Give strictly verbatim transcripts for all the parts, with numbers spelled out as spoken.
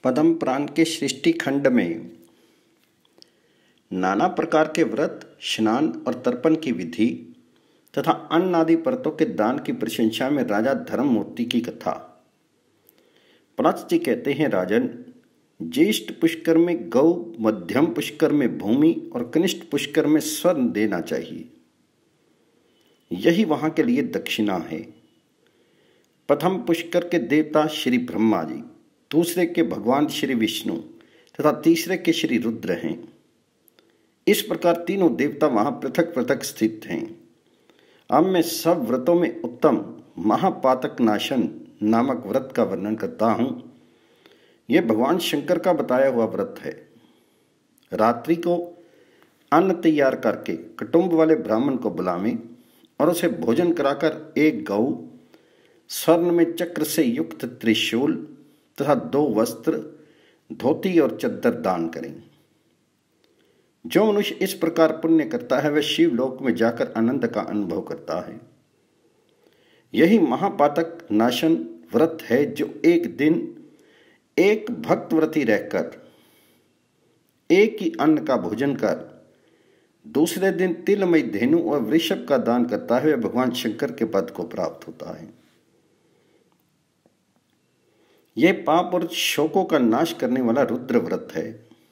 पद्म पुराण के सृष्टि खंड में नाना प्रकार के व्रत, स्नान और तर्पण की विधि तथा अन्न आदि परतों के दान की प्रशंसा में राजा धर्ममूर्ति की कथा। पराशर जी कहते हैं, राजन, ज्येष्ठ पुष्कर में गौ, मध्यम पुष्कर में भूमि और कनिष्ठ पुष्कर में स्वर्ण देना चाहिए। यही वहां के लिए दक्षिणा है। प्रथम पुष्कर के देवता श्री ब्रह्मा जी, दूसरे के भगवान श्री विष्णु तथा तीसरे के श्री रुद्र हैं। इस प्रकार तीनों देवता वहां पृथक पृथक स्थित हैं। अब मैं सब व्रतों में उत्तम महापातक नाशन नामक व्रत का वर्णन करता हूं। यह भगवान शंकर का बताया हुआ व्रत है। रात्रि को अन्न तैयार करके कुटुंब वाले ब्राह्मण को बुलावें और उसे भोजन कराकर एक गौ, स्वर्ण में चक्र से युक्त त्रिशूल तथा दो वस्त्र, धोती और चद्दर दान करें। जो मनुष्य इस प्रकार पुण्य करता है वह शिवलोक में जाकर आनंद का अनुभव करता है। यही महापातक नाशन व्रत है जो एक दिन एक भक्तव्रती रहकर एक ही अन्न का भोजन कर दूसरे दिन तिलमय धेनु और वृषभ का दान करता है, वह भगवान शंकर के पद को प्राप्त होता है। यह पाप और शोकों का नाश करने वाला रुद्र व्रत है,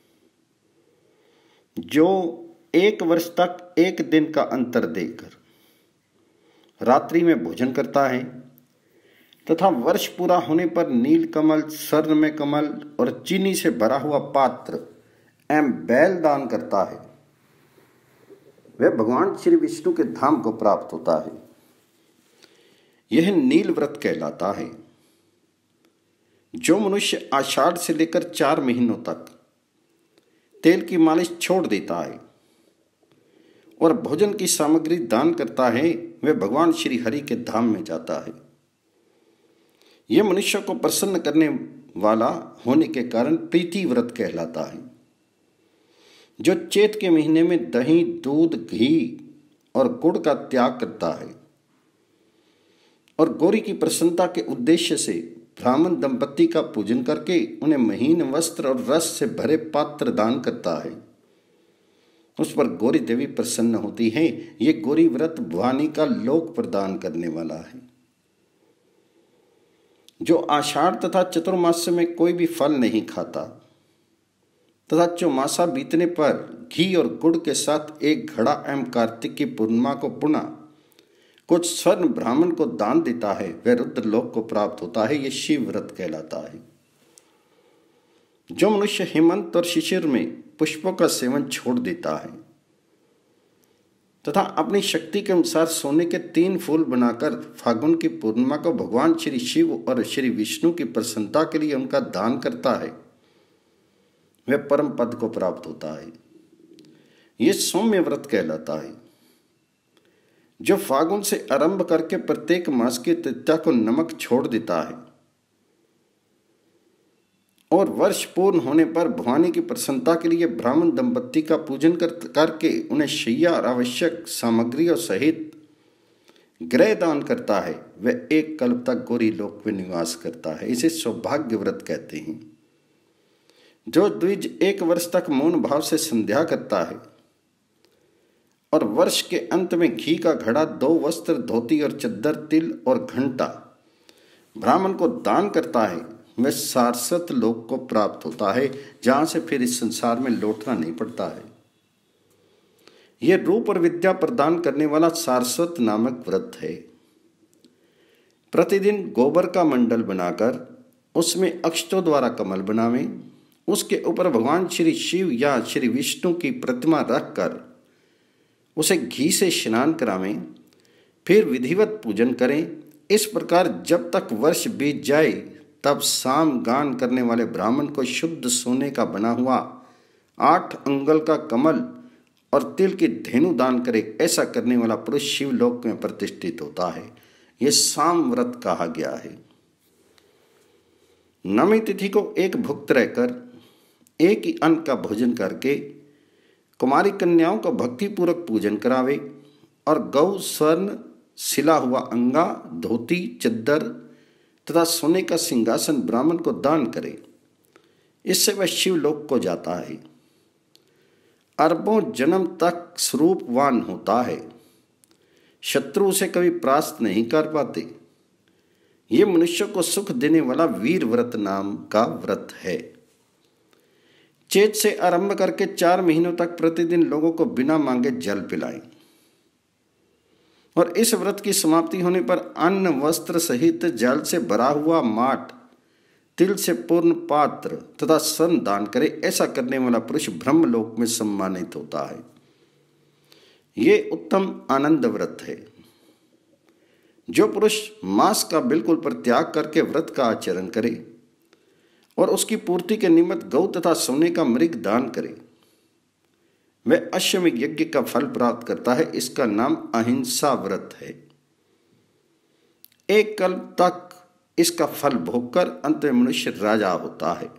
जो एक वर्ष तक एक दिन का अंतर देकर रात्रि में भोजन करता है तथा वर्ष पूरा होने पर नील कमल, स्वर्ण में कमल और चीनी से भरा हुआ पात्र एवं बैल दान करता है, वह भगवान श्री विष्णु के धाम को प्राप्त होता है। यह नील व्रत कहलाता है। जो मनुष्य आषाढ़ से लेकर चार महीनों तक तेल की मालिश छोड़ देता है और भोजन की सामग्री दान करता है, वह भगवान श्री हरि के धाम में जाता है। यह मनुष्य को प्रसन्न करने वाला होने के कारण प्रीति व्रत कहलाता है। जो चैत के महीने में दही, दूध, घी और गुड़ का त्याग करता है और गौरी की प्रसन्नता के उद्देश्य से ब्राह्मण दंपति का पूजन करके उन्हें महीन वस्त्र और रस से भरे पात्र दान करता है, उस पर गौरी देवी प्रसन्न होती है। ये गौरी व्रत भवानी का लोक प्रदान करने वाला है। जो आषाढ़ तथा चतुर्मास में कोई भी फल नहीं खाता तथा चौमासा बीतने पर घी और गुड़ के साथ एक घड़ा एवं कार्तिक की पूर्णिमा को पुनः कुछ स्वर्ण ब्राह्मण को दान देता है, वह रुद्र लोक को प्राप्त होता है। यह शिव व्रत कहलाता है। जो मनुष्य हेमंत और शिशिर में पुष्पों का सेवन छोड़ देता है तथा अपनी शक्ति के अनुसार सोने के तीन फूल बनाकर फागुन की पूर्णिमा को भगवान श्री शिव और श्री विष्णु की प्रसन्नता के लिए उनका दान करता है, वह परम पद को प्राप्त होता है। यह सौम्य व्रत कहलाता है। जो फागुन से आरंभ करके प्रत्येक मास की तृतीया को नमक छोड़ देता है और वर्ष पूर्ण होने पर भवानी की प्रसन्नता के लिए ब्राह्मण दंपति का पूजन कर, करके उन्हें शैया और आवश्यक सामग्रियों सहित गृह दान करता है, वह एक कल्प तक गौरी लोक में निवास करता है। इसे सौभाग्य व्रत कहते हैं। जो द्विज एक वर्ष तक मौन भाव से संध्या करता है और वर्ष के अंत में घी का घड़ा, दो वस्त्र, धोती और चद्दर, तिल और घंटा ब्राह्मण को दान करता है, वह सारस्वत लोक को प्राप्त होता है, जहां से फिर इस संसार में लौटना नहीं पड़ता है। यह रूप और विद्या प्रदान करने वाला सारस्वत नामक व्रत है। प्रतिदिन गोबर का मंडल बनाकर उसमें अक्षतों द्वारा कमल बनावें, उसके ऊपर भगवान श्री शिव या श्री विष्णु की प्रतिमा रखकर उसे घी से स्नान करावें, फिर विधिवत पूजन करें। इस प्रकार जब तक वर्ष बीत जाए तब साम गान करने वाले ब्राह्मण को शुद्ध सोने का बना हुआ आठ अंगल का कमल और तिल की धेनु दान करे। ऐसा करने वाला पुरुष शिवलोक में प्रतिष्ठित होता है। यह साम व्रत कहा गया है। नवमी तिथि को एक भुक्त रहकर एक ही अन्न का भोजन करके कुमारी कन्याओं का भक्तिपूर्वक पूजन करावे और गौ, स्वर्ण, सिला हुआ अंगा, धोती, चद्दर तथा सोने का सिंहासन ब्राह्मण को दान करे। इससे वह शिवलोक को जाता है। अरबों जन्म तक स्वरूपवान होता है, शत्रु उसे कभी परास्त नहीं कर पाते। ये मनुष्य को सुख देने वाला वीर व्रत नाम का व्रत है। चैत से आरंभ करके चार महीनों तक प्रतिदिन लोगों को बिना मांगे जल पिलाएं और इस व्रत की समाप्ति होने पर अन्न वस्त्र सहित जल से भरा हुआ माट, तिल से पूर्ण पात्र तथा सन दान करे। ऐसा करने वाला पुरुष ब्रह्मलोक में सम्मानित होता है। ये उत्तम आनंद व्रत है। जो पुरुष मांस का बिल्कुल परित्याग करके व्रत का आचरण करे और उसकी पूर्ति के निमित्त गौ तथा सोने का मृग दान करे, वह अश्वमेध यज्ञ का फल प्राप्त करता है। इसका नाम अहिंसा व्रत है। एक कल्प तक इसका फल भोगकर अंत में मनुष्य राजा होता है।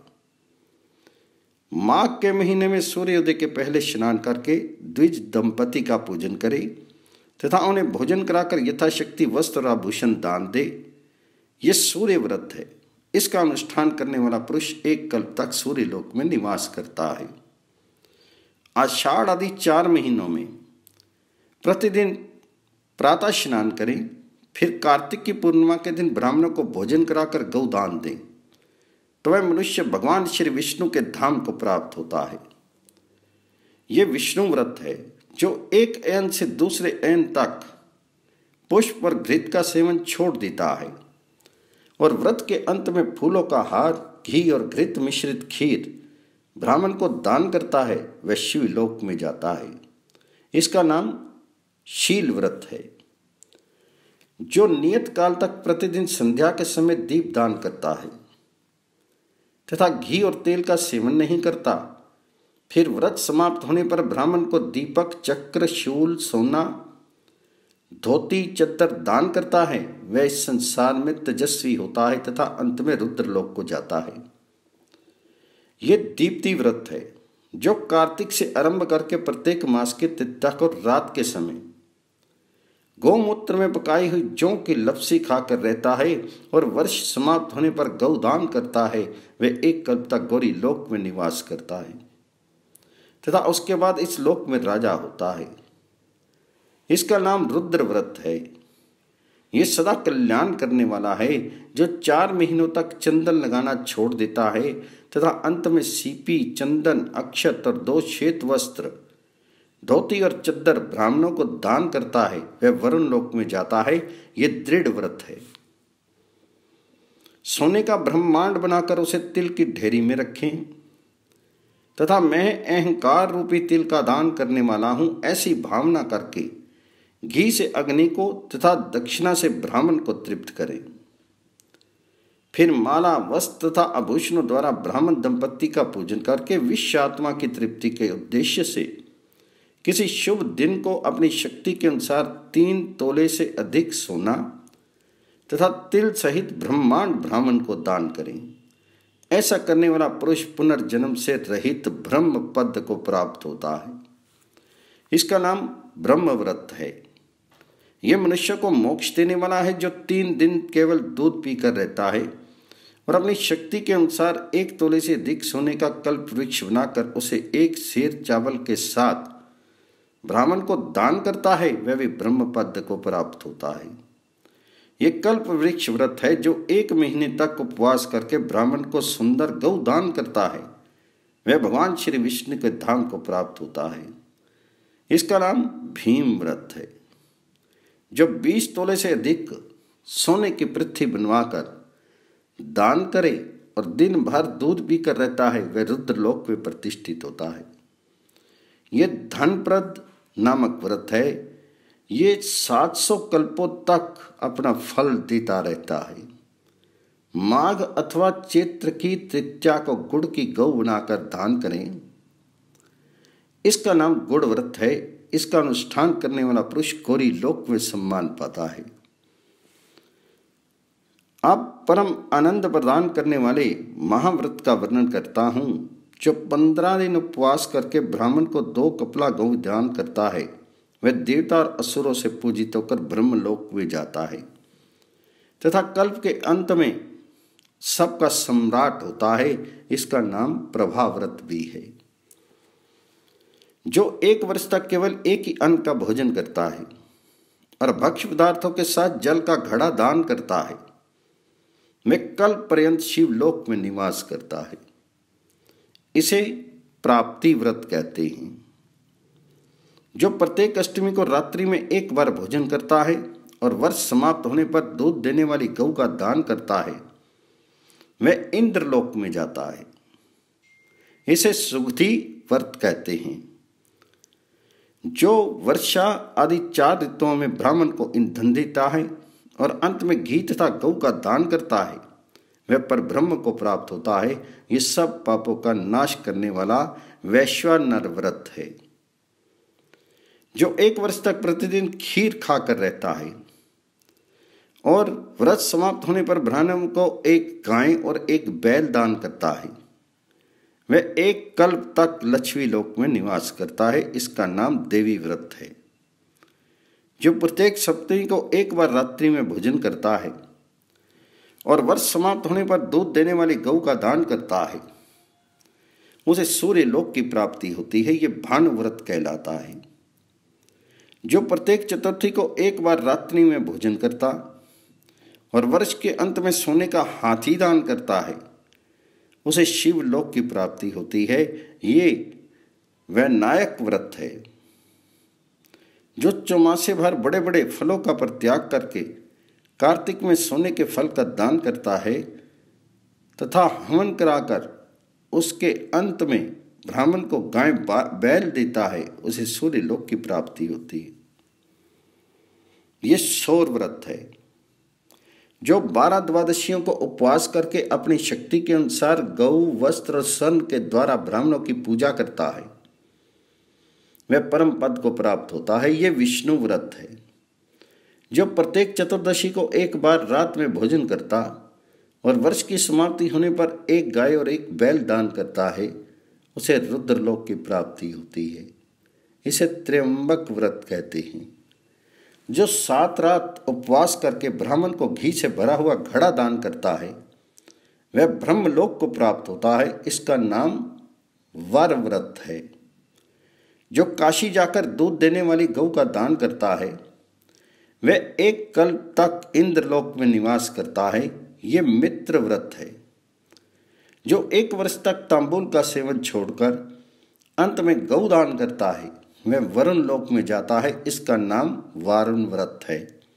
माघ के महीने में सूर्योदय के पहले स्नान करके द्विज दंपति का पूजन करे तथा उन्हें भोजन कराकर यथाशक्ति वस्त्र और आभूषण दान दे। यह सूर्य व्रत है। इसका अनुष्ठान करने वाला पुरुष एक कल्प तक सूर्य लोक में निवास करता है। आषाढ़ आदि चार महीनों में प्रतिदिन प्रातः स्नान करें, फिर कार्तिक की पूर्णिमा के दिन ब्राह्मणों को भोजन कराकर गौदान दें, तो वह मनुष्य भगवान श्री विष्णु के धाम को प्राप्त होता है। यह विष्णु व्रत है जो एक अयन से दूसरे अयन तक पुष्प और घृत का सेवन छोड़ देता है और व्रत के अंत में फूलों का हार, घी और घृत मिश्रित खीर ब्राह्मण को दान करता है, वह शिवलोक में जाता है। इसका नाम शील व्रत है। जो नियत काल तक प्रतिदिन संध्या के समय दीप दान करता है तथा घी और तेल का सेवन नहीं करता, फिर व्रत समाप्त होने पर ब्राह्मण को दीपक, चक्र, शूल, सोना, धोती, चद्दर दान करता है, वह इस संसार में तेजस्वी होता है तथा अंत में रुद्रलोक को जाता है। यह दीप्ति व्रत है जो कार्तिक से आरंभ करके प्रत्येक मास के तृतीया को रात के समय गौमूत्र में पकाई हुई जौ की लपसी खाकर रहता है और वर्ष समाप्त होने पर गौदान करता है। वह एक कल्प तक गौरी लोक में निवास करता है तथा उसके बाद इस लोक में राजा होता है। इसका नाम रुद्र व्रत है। यह सदा कल्याण करने वाला है जो चार महीनों तक चंदन लगाना छोड़ देता है तथा अंत में सीपी, चंदन, अक्षत और दो श्वेत वस्त्र, धोती और चद्दर ब्राह्मणों को दान करता है, वह वरुण लोक में जाता है। यह दृढ़ व्रत है। सोने का ब्रह्मांड बनाकर उसे तिल की ढेरी में रखें तथा मैं अहंकार रूपी तिल का दान करने वाला हूं, ऐसी भावना करके घी से अग्नि को तथा दक्षिणा से ब्राह्मण को तृप्त करें। फिर माला, वस्त्र तथा आभूषणों द्वारा ब्राह्मण दंपति का पूजन करके विश्व आत्मा की तृप्ति के उद्देश्य से किसी शुभ दिन को अपनी शक्ति के अनुसार तीन तोले से अधिक सोना तथा तिल सहित ब्रह्मांड ब्राह्मण को दान करें। ऐसा करने वाला पुरुष पुनर्जन्म से रहित ब्रह्म पद को प्राप्त होता है। इसका नाम ब्रह्म व्रत है। यह मनुष्य को मोक्ष देने वाला है जो तीन दिन केवल दूध पीकर रहता है और अपनी शक्ति के अनुसार एक तोले से अधिक सोने का कल्प वृक्ष बनाकर उसे एक सेर चावल के साथ ब्राह्मण को दान करता है, वह भी ब्रह्म पद को प्राप्त होता है। यह कल्प वृक्ष व्रत है जो एक महीने तक उपवास करके ब्राह्मण को सुंदर गौ दान करता है, वह भगवान श्री विष्णु के धाम को प्राप्त होता है। इसका नाम भीम व्रत है। जो बीस तोले से अधिक सोने की पृथ्वी बनवाकर दान करे और दिन भर दूध पीकर रहता है, वह रुद्रलोक में प्रतिष्ठित होता है। यह धनप्रद नामक व्रत है। ये सात सौ कल्पों तक अपना फल देता रहता है। माघ अथवा चैत्र की तृतीया को गुड़ की गौ बनाकर दान करें। इसका नाम गुड़ व्रत है। इसका अनुष्ठान करने वाला पुरुष गौरी लोक में सम्मान पाता है। अब परम आनंद प्रदान करने वाले महाव्रत का वर्णन करता हूं, जो पंद्रह दिन उपवास करके ब्राह्मण को दो कपला गौ दान करता है, वह देवता और असुरों से पूजित होकर ब्रह्मलोक में जाता है तथा कल्प के अंत में सबका सम्राट होता है, इसका नाम प्रभाव्रत भी है। जो एक वर्ष तक केवल एक ही अन्न का भोजन करता है और भक्ष्य पदार्थों के साथ जल का घड़ा दान करता है, वह कल पर्यंत शिवलोक में निवास करता है। इसे प्राप्ति व्रत कहते हैं। जो प्रत्येक अष्टमी को रात्रि में एक बार भोजन करता है और वर्ष समाप्त होने पर दूध देने वाली गौ का दान करता है, वह इंद्रलोक में जाता है। इसे सुगति व्रत कहते हैं। जो वर्षा आदि चार ऋतुओं में ब्राह्मण को ईंधन देता है और अंत में घी तथा गौ का दान करता है, वह परब्रह्म को प्राप्त होता है। ये सब पापों का नाश करने वाला वैश्वानर व्रत है। जो एक वर्ष तक प्रतिदिन खीर खाकर रहता है और व्रत समाप्त होने पर ब्राह्मण को एक गाय और एक बैल दान करता है, वह एक कल्प तक लक्ष्मी लोक में निवास करता है। इसका नाम देवी व्रत है। जो प्रत्येक सप्तमी को एक बार रात्रि में भोजन करता है और वर्ष समाप्त होने पर दूध देने वाली गौ का दान करता है, उसे सूर्य लोक की प्राप्ति होती है। ये भानु व्रत कहलाता है। जो प्रत्येक चतुर्थी को एक बार रात्रि में भोजन करता और वर्ष के अंत में सोने का हाथी दान करता है, उसे शिवलोक की प्राप्ति होती है। ये वैनायक व्रत है। जो चौमासे भर बड़े बड़े फलों का परित्याग करके कार्तिक में सोने के फल का दान करता है तथा हवन कराकर उसके अंत में ब्राह्मण को गाय बैल देता है, उसे सूर्य लोक की प्राप्ति होती है। ये सौर व्रत है। जो बारह द्वादशियों को उपवास करके अपनी शक्ति के अनुसार गौ वस्त्र और स्वर्ण के द्वारा ब्राह्मणों की पूजा करता है, वह परम पद को प्राप्त होता है। ये विष्णु व्रत है। जो प्रत्येक चतुर्दशी को एक बार रात में भोजन करता और वर्ष की समाप्ति होने पर एक गाय और एक बैल दान करता है, उसे रुद्रलोक की प्राप्ति होती है। इसे त्र्यंबक व्रत कहते हैं। जो सात रात उपवास करके ब्राह्मण को घी से भरा हुआ घड़ा दान करता है, वह ब्रह्मलोक को प्राप्त होता है। इसका नाम वर व्रत है। जो काशी जाकर दूध देने वाली गौ का दान करता है, वह एक कल्प तक इंद्रलोक में निवास करता है। ये मित्र व्रत है। जो एक वर्ष तक तांबूल का सेवन छोड़कर अंत में गौ दान करता है, वह वरुण लोक में जाता है। इसका नाम वारुण व्रत है।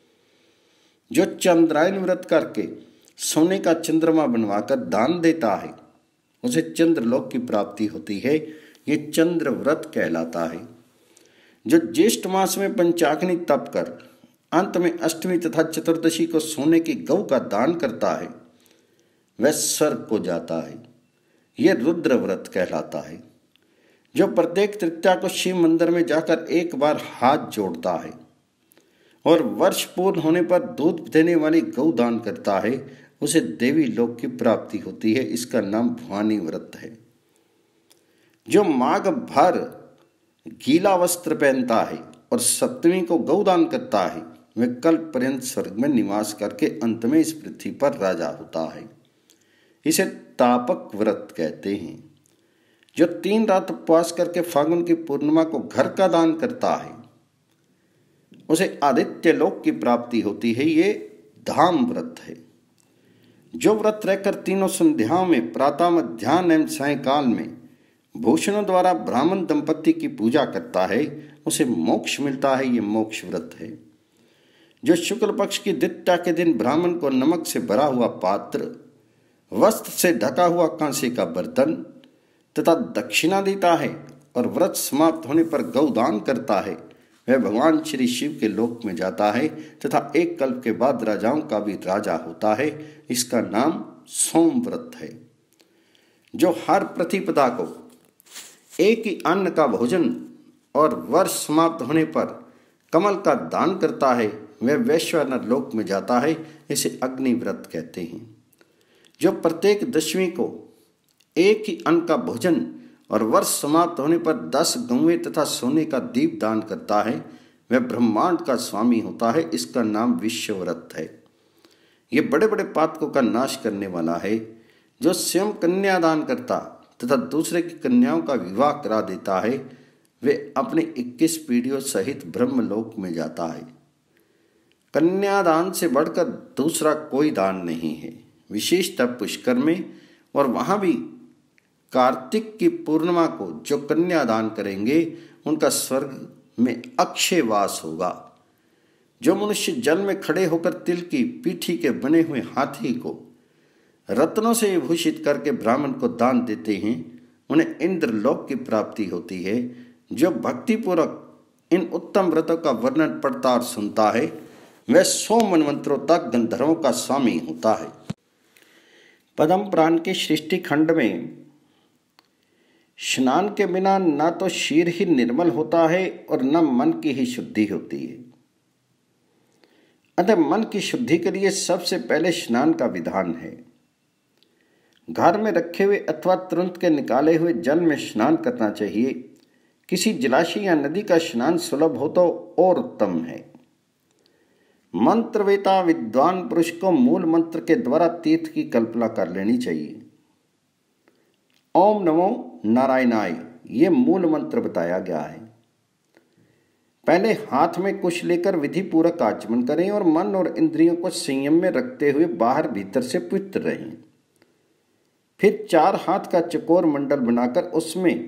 जो चंद्रायन व्रत करके सोने का चंद्रमा बनवाकर दान देता है, उसे चंद्रलोक की प्राप्ति होती है। ये चंद्र व्रत कहलाता है। जो ज्येष्ठ मास में पंचाग्नि तप कर अंत में अष्टमी तथा चतुर्दशी को सोने की गौ का दान करता है, वह स्वर्ग को जाता है। यह रुद्र व्रत कहलाता है। जो प्रत्येक तृतीया को शिव मंदिर में जाकर एक बार हाथ जोड़ता है और वर्ष पूर्ण होने पर दूध देने वाली गौ दान करता है, उसे देवी लोक की प्राप्ति होती है। इसका नाम भवानी व्रत है। जो माघ भर गीला वस्त्र पहनता है और सप्तमी को गौ दान करता है, वह कल्प पर्यंत स्वर्ग में निवास करके अंत में इस पृथ्वी पर राजा होता है। इसे तापक व्रत कहते हैं। जो तीन रात उपवास करके फागुन की पूर्णिमा को घर का दान करता है, उसे आदित्य लोक की प्राप्ति होती है। ये धाम व्रत है। जो व्रत रहकर तीनों संध्याओं में प्रातः मध्याह्न एवं सायंकाल में भूषणों द्वारा ब्राह्मण दंपति की पूजा करता है, उसे मोक्ष मिलता है। ये मोक्ष व्रत है। जो शुक्ल पक्ष की द्वितीया के दिन ब्राह्मण को नमक से भरा हुआ पात्र, वस्त्र से ढका हुआ कांसे का बर्तन तथा दक्षिणा देता है और व्रत समाप्त होने पर गौदान करता है, वह भगवान श्री शिव के लोक में जाता है तथा एक कल्प के बाद राजाओं का भी राजा होता है। इसका नाम सोम व्रत है। जो हर प्रतिपदा को एक ही अन्न का भोजन और वर्ष समाप्त होने पर कमल का दान करता है, वह वैश्वानर लोक में जाता है। इसे अग्नि व्रत कहते हैं। जो प्रत्येक दशमी को एक ही अन्न का भोजन और वर्ष समाप्त होने पर दस गौएं तथा सोने का दीप दान करता है, वह ब्रह्मांड का स्वामी होता है। इसका नाम विश्व व्रत है। ये बड़े बड़े पातकों का नाश करने वाला है। जो स्वयं कन्यादान करता तथा दूसरे की कन्याओं का विवाह करा देता है, वे अपनी इक्कीस पीढ़ियों सहित ब्रह्मलोक में जाता है। कन्यादान से बढ़कर दूसरा कोई दान नहीं है, विशेषतः पुष्कर में, और वहां भी कार्तिक की पूर्णिमा को जो कन्यादान करेंगे उनका स्वर्ग में अक्षय वास होगा। जो मनुष्य जल में खड़े होकर तिल की पीठी के बने हुए हाथी को रत्नों से विभूषित करके ब्राह्मण को दान देते हैं, उन्हें इंद्रलोक की प्राप्ति होती है। जो भक्तिपूर्वक इन उत्तम व्रतों का वर्णन पढ़ता और सुनता है, वह सौ मनवंतरों तक गंधर्वों का स्वामी होता है। पद्म पुराण के सृष्टि खंड में स्नान के बिना न तो शीर ही निर्मल होता है और न मन की ही शुद्धि होती है। अतः मन की शुद्धि के लिए सबसे पहले स्नान का विधान है। घर में रखे हुए अथवा तुरंत के निकाले हुए जल में स्नान करना चाहिए। किसी जलाशय या नदी का स्नान सुलभ हो तो और उत्तम है। मंत्रवेता विद्वान पुरुष को मूल मंत्र के द्वारा तीर्थ की कल्पना कर लेनी चाहिए। ओम नमो नारायणाय, ये मूल मंत्र बताया गया है। पहले हाथ में कुश लेकर विधि पूर्वक आचमन करें और मन और इंद्रियों को संयम में रखते हुए बाहर भीतर से पवित्र रहें। फिर चार हाथ का चकोर मंडल बनाकर उसमें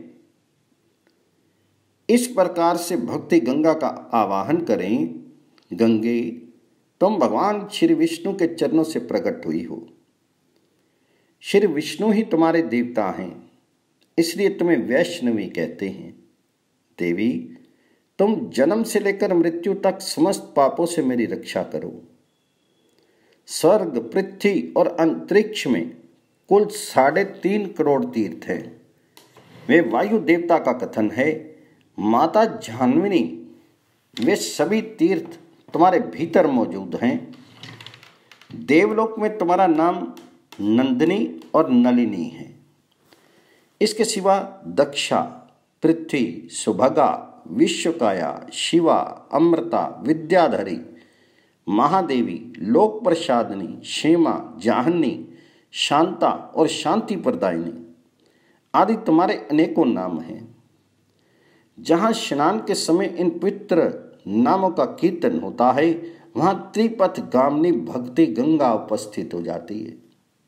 इस प्रकार से भक्ति गंगा का आवाहन करें। गंगे, तुम भगवान श्री विष्णु के चरणों से प्रकट हुई हो। श्री विष्णु ही तुम्हारे देवता हैं, इसलिए तुम्हें वैष्णवी कहते हैं। देवी, तुम जन्म से लेकर मृत्यु तक समस्त पापों से मेरी रक्षा करो। स्वर्ग, पृथ्वी और अंतरिक्ष में कुल साढ़े तीन करोड़ तीर्थ हैं। वे वायु देवता का कथन है। माता जाह्नवी, वे सभी तीर्थ तुम्हारे भीतर मौजूद हैं। देवलोक में तुम्हारा नाम नंदिनी और नलिनी है। इसके सिवा दक्षा, पृथ्वी, सुभगा, विश्वकाया, शिवा, अमृता, विद्याधरी, महादेवी, लोक प्रसादिनी, क्षेमा, जाह्नवी, शांता और शांति प्रदायिनी आदि तुम्हारे अनेकों नाम हैं। जहाँ स्नान के समय इन पवित्र नामों का कीर्तन होता है, वहाँ त्रिपथ गामिनी भक्ति गंगा उपस्थित हो जाती है।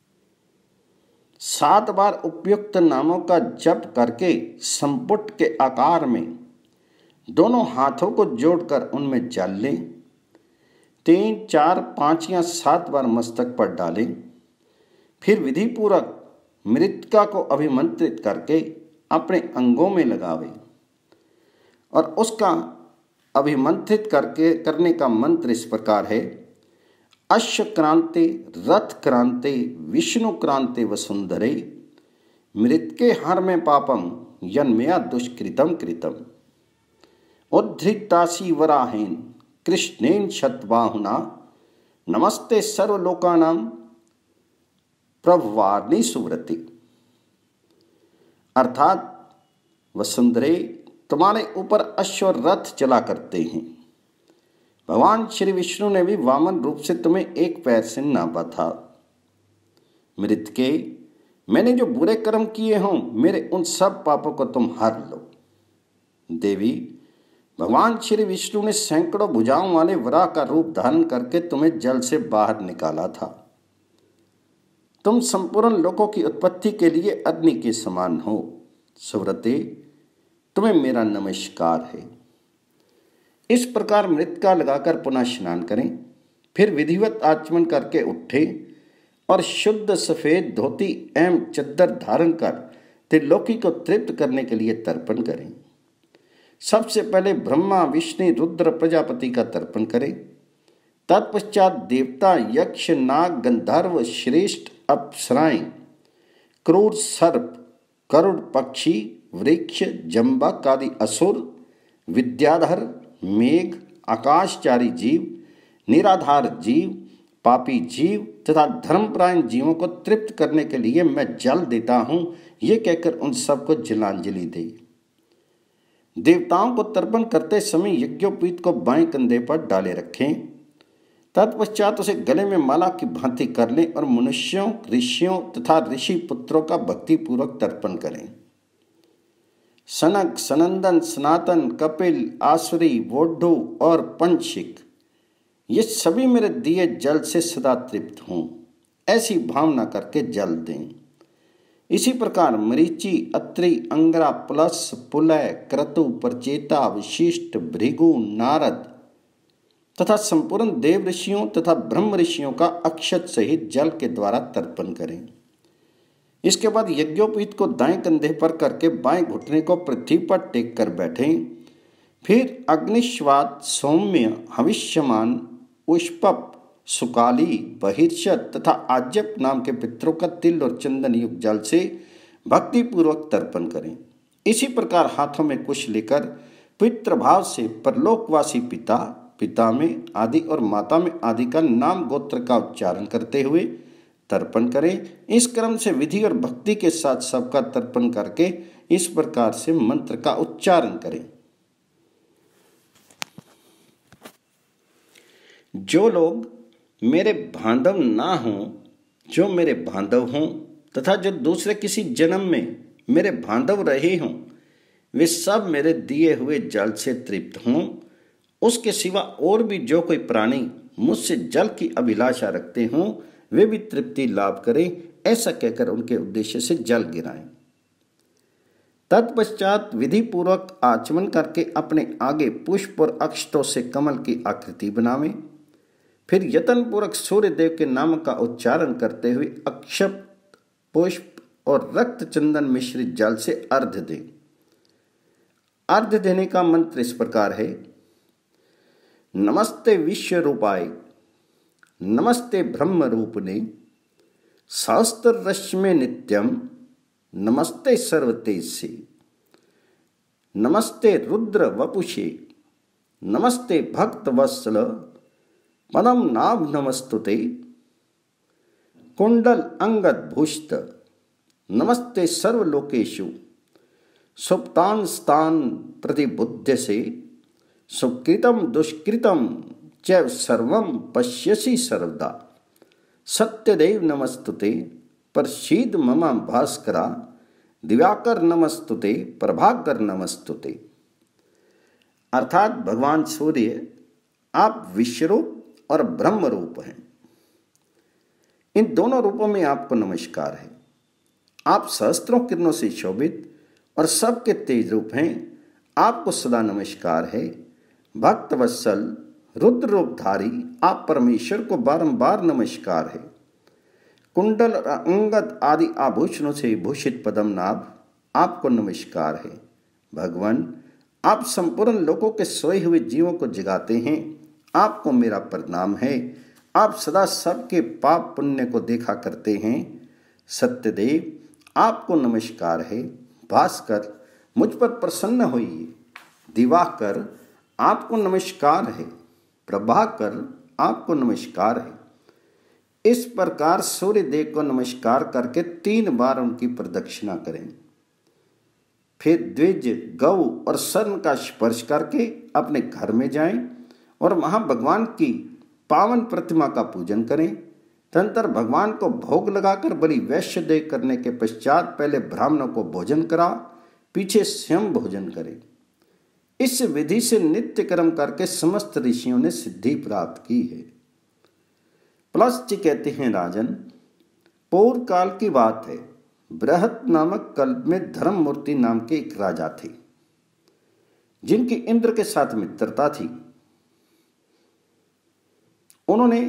सात बार उपयुक्त नामों का जप करके संपुट के आकार में दोनों हाथों को जोड़कर उनमें जल लें। तीन, चार, पाँच या सात बार मस्तक पर डालें। फिर विधि पूर्वक मृतिका को अभिमंत्रित करके अपने अंगों में लगावे और उसका अभिमंत्रित करके करने का मंत्र इस प्रकार है। अश्व क्रांते, रथ क्रांते, विष्णु क्रांते वसुंधरे, मृतके हर में पापम यन्मया दुष्कृतम कृतम, उद्धृतासी वराहेन कृष्णेन शतबाहुना, नमस्ते सर्वलोकानां प्रभवार्णी सुव्रति। अर्थात वसुंधरे, तुम्हारे ऊपर अश्व और रथ चला करते हैं। भगवान श्री विष्णु ने भी वामन रूप से तुम्हें एक पैर से नापा था। मृतके, मैंने जो बुरे कर्म किए हों, मेरे उन सब पापों को तुम हर लो। देवी, भगवान श्री विष्णु ने सैकड़ों भुजाओं वाले वराह का रूप धारण करके तुम्हें जल से बाहर निकाला था। तुम संपूर्ण लोकों की उत्पत्ति के लिए अग्नि के समान हो। सुव्रते, तुम्हें मेरा नमस्कार है। इस प्रकार मृतिका लगाकर पुनः स्नान करें। फिर विधिवत आचमन करके उठे और शुद्ध सफेद धोती एवं चद्दर धारण कर त्रिलोकी को तृप्त करने के लिए तर्पण करें। सबसे पहले ब्रह्मा, विष्णु, रुद्र, प्रजापति का तर्पण करें। तत्पश्चात देवता, यक्ष, नाग, गंधर्व, श्रेष्ठ अप्सराएं, क्रूर सर्प, करुड़ पक्षी, वृक्ष, जंबक आदि असुर, विद्याधर, मेघ, आकाशचारी जीव, निराधार जीव, पापी जीव तथा धर्मपरायण जीवों को तृप्त करने के लिए मैं जल देता हूँ, ये कहकर उन सबको जलांजलि दे। देवताओं को तर्पण करते समय यज्ञोपवीत को बाएं कंधे पर डाले रखें। तत्पश्चात उसे गले में माला की भांति कर लें और मनुष्यों, ऋषियों तथा ऋषि पुत्रों का भक्तिपूर्वक तर्पण करें। सनक, सनंदन, सनातन, कपिल, आसुरी, वोढु और पंचशिक, ये सभी मेरे दिए जल से सदा तृप्त हों, ऐसी भावना करके जल दें। इसी प्रकार मरीचि, अत्रि, अंगरा, पुलस, पुलय, क्रतु, प्रचेता, विशिष्ट, भृगु, नारद तथा संपूर्ण देव ऋषियों तथा ब्रह्म ऋषियों का अक्षत सहित जल के द्वारा तर्पण करें। इसके बाद यज्ञोपवीत को दाएं कंधे पर करके बाएं घुटने को पृथ्वी पर टेक कर बैठें। फिर अग्निश्वात, सौम्य, हविष्यमान, पुष्पप, सुकाली, बहिर्षद तथा आज्यप नाम के पितरों का तिल और चंदन युक्त जल से भक्तिपूर्वक तर्पण करें। इसी प्रकार हाथों में कुश लेकर पितृभाव से परलोकवासी पिता, पिता में आदि और माता में आदि का नाम गोत्र का उच्चारण करते हुए तर्पण करें। इस क्रम से विधि और भक्ति के साथ सबका तर्पण करके इस प्रकार से मंत्र का उच्चारण करें। जो लोग मेरे बांधव ना हों, जो मेरे बांधव हों तथा जो दूसरे किसी जन्म में मेरे बांधव रहे हों, वे सब मेरे दिए हुए जल से तृप्त हों। उसके सिवा और भी जो कोई प्राणी मुझसे जल की अभिलाषा रखते हों, वे भी तृप्ति लाभ करें, ऐसा कहकर उनके उद्देश्य से जल गिराएं। तत्पश्चात विधि पूर्वक आचमन करके अपने आगे पुष्प और अक्षतों से कमल की आकृति बनावें। फिर यत्न पूर्वक सूर्य देव के नाम का उच्चारण करते हुए अक्षत, पुष्प और रक्त चंदन मिश्रित जल से अर्घ्य दें। अर्घ्य देने का मंत्र इस प्रकार है: नमस्ते विश्व रूपाय, नमस्ते ब्रह्म रूपने, सहस्त्र रश्मि नित्यम, नमस्ते सर्वतेजसे, नमस्ते रुद्र वपुषे, नमस्ते भक्त वत्सल, पदम नाभ नमस्तुते, कुंडल अंगद भूषित, नमस्ते सर्वलोकेषु, सुप्तान स्थान प्रतिबुद्ध से, सुकृतम दुष्कृतम च सर्वम पश्यसि सर्वदा, सत्यदेव नमस्तुते, प्रसीद मम भास्करा, दिव्याकर नमस्तुते, प्रभाकर नमस्तुते। अर्थात भगवान सूर्य, आप विश्वरूप और ब्रह्म रूप हैं। इन दोनों रूपों में आपको नमस्कार है। आप सहस्त्रों किरणों से शोभित और सबके तेज रूप हैं। आपको सदा नमस्कार है। भक्त वत्सल, रुद्र रूपधारी, आप परमेश्वर को बारंबार नमस्कार है। कुंडल और अंगद आदि आभूषणों से भूषित पद्मनाभ, आपको नमस्कार है। भगवान, आप संपूर्ण लोगों के सोए हुए जीवों को जगाते हैं, आपको मेरा प्रणाम है। आप सदा सबके पाप पुण्य को देखा करते हैं। सत्यदेव, आपको नमस्कार है। भास्कर, मुझ पर प्रसन्न होइए। दिवाकर, आपको नमस्कार है। प्रभाकर, आपको नमस्कार है। इस प्रकार सूर्य देव को नमस्कार करके तीन बार उनकी प्रदक्षिणा करें। फिर द्विज, गौ और स्वर्ण का स्पर्श करके अपने घर में जाएं और वहां भगवान की पावन प्रतिमा का पूजन करें। तदनंतर भगवान को भोग लगाकर बलि वैश्य दे करने के पश्चात पहले ब्राह्मणों को भोजन करा, पीछे स्वयं भोजन करें। इस विधि से नित्य कर्म करके समस्त ऋषियों ने सिद्धि प्राप्त की है। प्लस जी कहते हैं, राजन, पूर्व काल की बात है। बृहत नामक कल्प में धर्ममूर्ति नाम के एक राजा थे, जिनकी इंद्र के साथ मित्रता थी। उन्होंने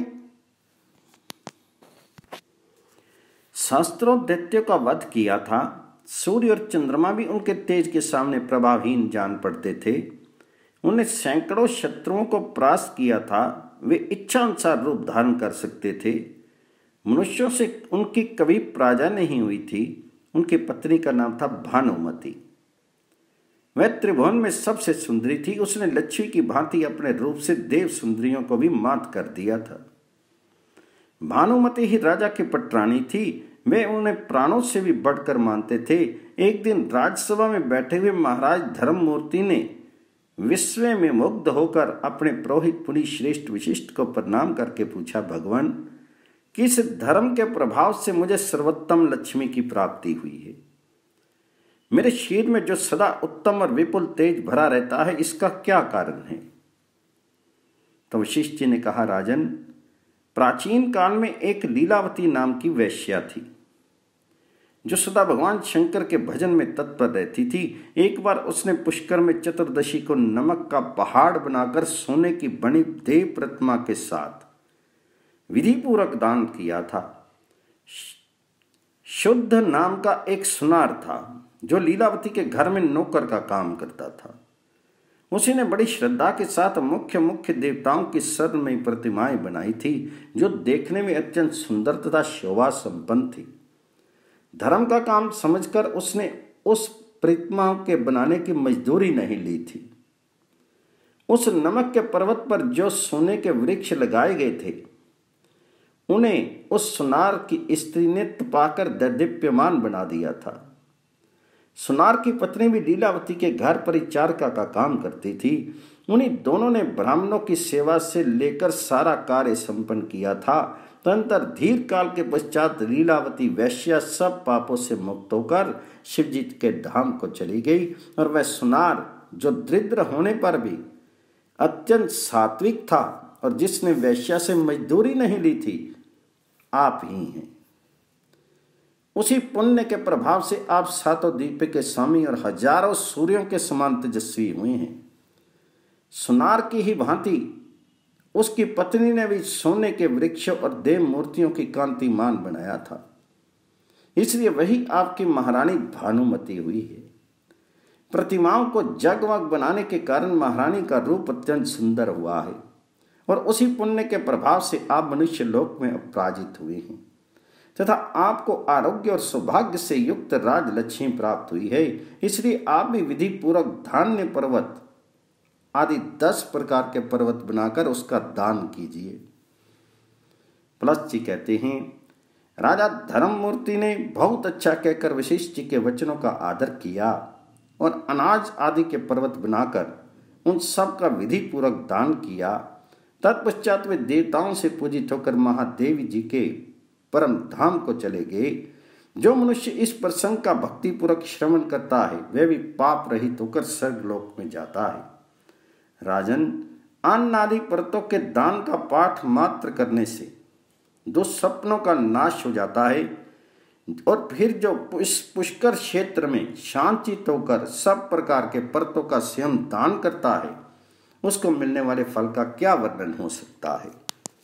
शास्त्रों दैत्यों का वध किया था। सूर्य और चंद्रमा भी उनके तेज के सामने प्रभावहीन जान पड़ते थे। उन्हें सैकड़ों शत्रुओं को परास्त किया था। वे इच्छा अनुसार रूप धारण कर सकते थे। मनुष्यों से उनकी कभी पराजय नहीं हुई थी। उनकी पत्नी का नाम था भानुमति। वह त्रिभुवन में सबसे सुंदरी थी। उसने लक्ष्मी की भांति अपने रूप से देव सुंदरियों को भी मात कर दिया था। भानुमति ही राजा की पटरानी थी। वे उन्हें प्राणों से भी बढ़कर मानते थे। एक दिन राजसभा में बैठे हुए महाराज धर्ममूर्ति ने विस्मय में मुग्ध होकर अपने पुरोहित मुनि श्रेष्ठ विशिष्ट को प्रणाम करके पूछा, भगवान, किस धर्म के प्रभाव से मुझे सर्वोत्तम लक्ष्मी की प्राप्ति हुई है? मेरे शरीर में जो सदा उत्तम और विपुल तेज भरा रहता है, इसका क्या कारण है? तो वशिष्ठ जी ने कहा, राजन, प्राचीन काल में एक लीलावती नाम की वैश्या थी जो सदा भगवान शंकर के भजन में तत्पर रहती थी। एक बार उसने पुष्कर में चतुर्दशी को नमक का पहाड़ बनाकर सोने की बनी देव प्रतिमा के साथ विधि पूर्वक दान किया था। शुद्ध नाम का एक सुनार था जो लीलावती के घर में नौकर का काम करता था। उसी ने बड़ी श्रद्धा के साथ मुख्य मुख्य देवताओं की स्वर्णमयी प्रतिमाएं बनाई थी जो देखने में अत्यंत सुंदर तथा शोभा संपन्न थी। धर्म का काम समझकर उसने उस प्रतिमाओं के बनाने की मजदूरी नहीं ली थी। उस नमक के पर्वत पर जो सोने के वृक्ष लगाए गए थे, उन्हें उस सुनार की स्त्री ने तपाकर दैदीप्यमान बना दिया था। सुनार की पत्नी भी लीलावती के घर परिचारिका का काम करती थी। उन्हीं दोनों ने ब्राह्मणों की सेवा से लेकर सारा कार्य संपन्न किया था। तदंतर धीर काल के पश्चात लीलावती वैश्या सब पापों से मुक्त होकर शिवजी के धाम को चली गई और वह सुनार जो दरिद्र होने पर भी अत्यंत सात्विक था और जिसने वैश्या से मजदूरी नहीं ली थी, आप ही हैं। उसी पुण्य के प्रभाव से आप सातों दीप के स्वामी और हजारों सूर्यों के समान तेजस्वी हुए हैं। सुनार की ही भांति उसकी पत्नी ने भी सोने के वृक्षों और देव मूर्तियों की कांतिमान बनाया था, इसलिए वही आपकी महारानी भानुमती हुई है। प्रतिमाओं को जगमग बनाने के कारण महारानी का रूप अत्यंत सुंदर हुआ है और उसी पुण्य के प्रभाव से आप मनुष्य लोक में अपराजित हुए हैं तथा आपको आरोग्य और सौभाग्य से युक्त राजलक्ष्मी प्राप्त हुई है। इसलिए आप भी विधि पूर्वक धान्य पर्वत आदि दस प्रकार के पर्वत बनाकर उसका दान कीजिए। प्लस जी कहते हैं, राजा धर्ममूर्ति ने बहुत अच्छा कहकर वशिष्ठ जी के वचनों का आदर किया और अनाज आदि के पर्वत बनाकर उन सब का विधि पूर्वक दान किया। तत्पश्चात वे देवताओं से पूजित होकर महादेवी जी के परम धाम को चले गए। जो मनुष्य इस प्रसंग का भक्ति पूर्वक श्रवण करता है, वह भी पाप रहित होकर स्वर्गलोक में जाता है। राजन, अन्न आदि परतों के दान का पाठ मात्र करने से दुस्वप्नों का नाश हो जाता है और फिर जो इस पुष्कर क्षेत्र में शांतित होकर सब प्रकार के परतों का स्वयं दान करता है, उसको मिलने वाले फल का क्या वर्णन हो सकता है।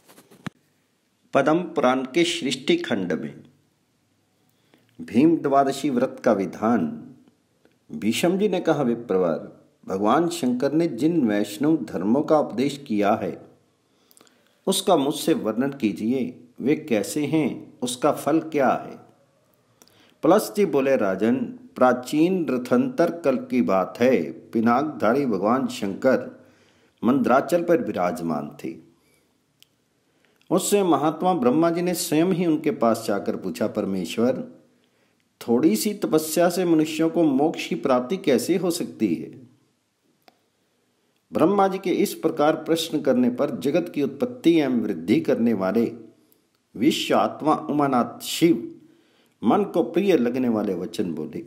पद्म पुराण के सृष्टि खंड में भीम द्वादशी व्रत का विधान भीष्म जी ने कहा, विप्रवर, भगवान शंकर ने जिन वैष्णव धर्मों का उपदेश किया है उसका मुझसे वर्णन कीजिए। वे कैसे हैं, उसका फल क्या है? प्लस जी बोले, राजन, प्राचीन रथंतर कल की बात है। पिनाकधारी भगवान शंकर मंद्राचल पर विराजमान थे। उससे महात्मा ब्रह्मा जी ने स्वयं ही उनके पास जाकर पूछा, परमेश्वर, थोड़ी सी तपस्या से मनुष्यों को मोक्ष की प्राप्ति कैसे हो सकती है? ब्रह्मा जी के इस प्रकार प्रश्न करने पर जगत की उत्पत्ति एवं वृद्धि करने वाले विश्व आत्मा उमानाथ शिव मन को प्रिय लगने वाले वचन बोले।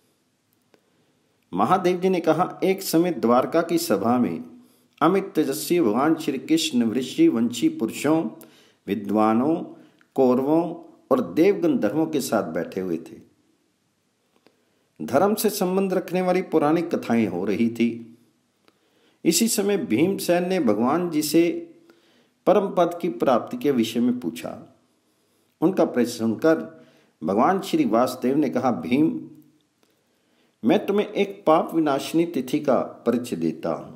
महादेव जी ने कहा, एक समय द्वारका की सभा में अमित तेजस्वी भगवान श्री कृष्ण ऋषि वंशी पुरुषों, विद्वानों, कौरवों और देव गंधर्वों के साथ बैठे हुए थे। धर्म से संबंध रखने वाली पौराणिक कथाएं हो रही थी। इसी समय भीमसेन ने भगवान जी से परम पद की प्राप्ति के विषय में पूछा। उनका प्रश्न सुनकर भगवान श्री वासुदेव ने कहा, भीम, मैं तुम्हें एक पाप विनाशिनी तिथि का परिचय देता हूं।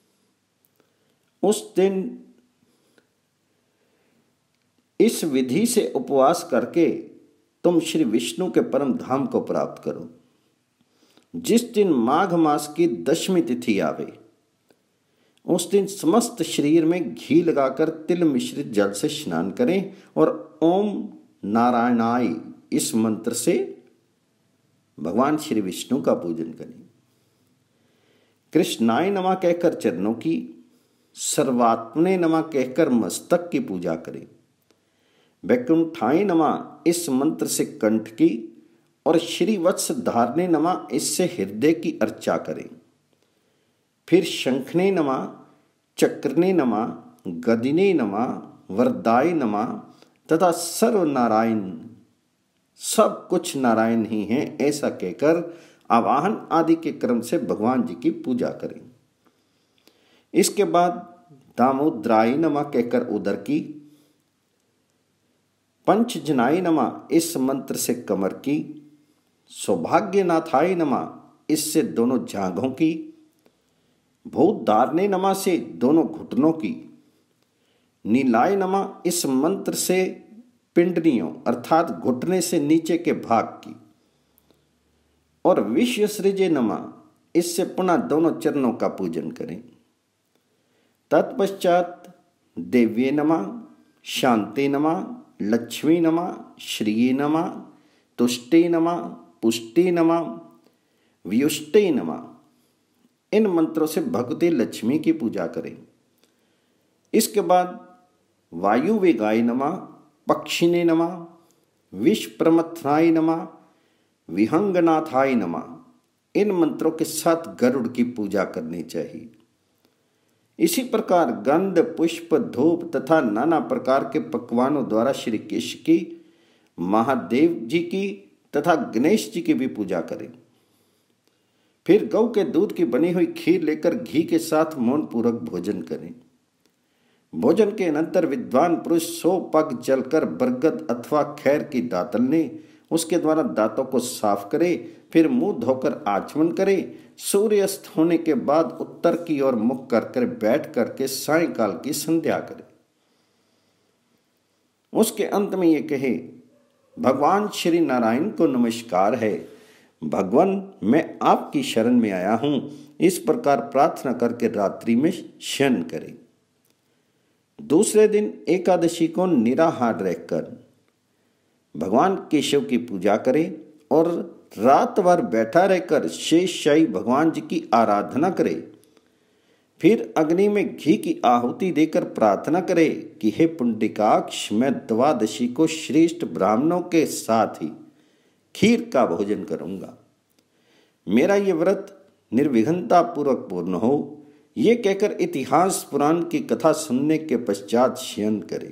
उस दिन इस विधि से उपवास करके तुम श्री विष्णु के परम धाम को प्राप्त करो। जिस दिन माघ मास की दशमी तिथि आवे, उस दिन समस्त शरीर में घी लगाकर तिल मिश्रित जल से स्नान करें और ओम नारायणाय इस मंत्र से भगवान श्री विष्णु का पूजन करें। कृष्णाय नमः कहकर चरणों की, सर्वात्मने नमः कहकर मस्तक की पूजा करें। वैकुंठाय नमः इस मंत्र से कंठ की और श्रीवत्स धारणे नमः इससे हृदय की अर्चा करें। फिर शंखने नमः, चक्रने नमः, गदिने नमः, वरदाय नमः तथा सर्व नारायण, सब कुछ नारायण ही हैं ऐसा कहकर आवाहन आदि के क्रम से भगवान जी की पूजा करें। इसके बाद दामोदराय नमः कहकर उदर की, पंचजनाय नमः इस मंत्र से कमर की, सौभाग्यनाथाय नमः इससे दोनों जांघों की, भूतधारणे नमः से दोनों घुटनों की, नीलाय नमः इस मंत्र से पिंडनियों अर्थात घुटने से नीचे के भाग की, और विश्व सृजे नमः इससे पुनः दोनों चरणों का पूजन करें। तत्पश्चात देव्ये नमः, शांते नमः, लक्ष्मी नमः, श्रीये नमः, तुष्टे नमः, पुष्टे नमः, व्युष्टे नमः इन मंत्रों से भगवती लक्ष्मी की पूजा करें। इसके बाद वायु वेगाय नमः, पक्षिणे नमः, विषप्रमथनाय नमः, विहंगनाथाय नमः इन मंत्रों के साथ गरुड़ की पूजा करनी चाहिए। इसी प्रकार गंध, पुष्प, धूप तथा नाना प्रकार के पकवानों द्वारा श्री कृष्ण की, महादेव जी की तथा गणेश जी की भी पूजा करें। फिर गौ के दूध की बनी हुई खीर लेकर घी के साथ मौन पूर्वक भोजन करें। भोजन के अनंतर विद्वान पुरुष सौ पग चलकर बरगद अथवा खैर की दातल ने उसके द्वारा दांतों को साफ करे, फिर मुंह धोकर आचमन करे। सूर्यास्त होने के बाद उत्तर की ओर मुख करके बैठ करके सायंकाल की संध्या करे। उसके अंत में ये कहे, भगवान श्री नारायण को नमस्कार है, भगवान मैं आपकी शरण में आया हूं। इस प्रकार प्रार्थना करके रात्रि में शयन करें। दूसरे दिन एकादशी को निराहार रहकर भगवान केशव की पूजा करें और रात भर बैठा रहकर शेषशायी भगवान जी की आराधना करे। फिर अग्नि में घी की आहुति देकर प्रार्थना करे कि हे पुंडिकाक्ष, मैं द्वादशी को श्रेष्ठ ब्राह्मणों के साथ ही खीर का भोजन करूंगा। मेरा ये व्रत निर्विघ्नता पूर्वक पूर्ण हो। ये कहकर इतिहास पुराण की कथा सुनने के पश्चात शयन करे।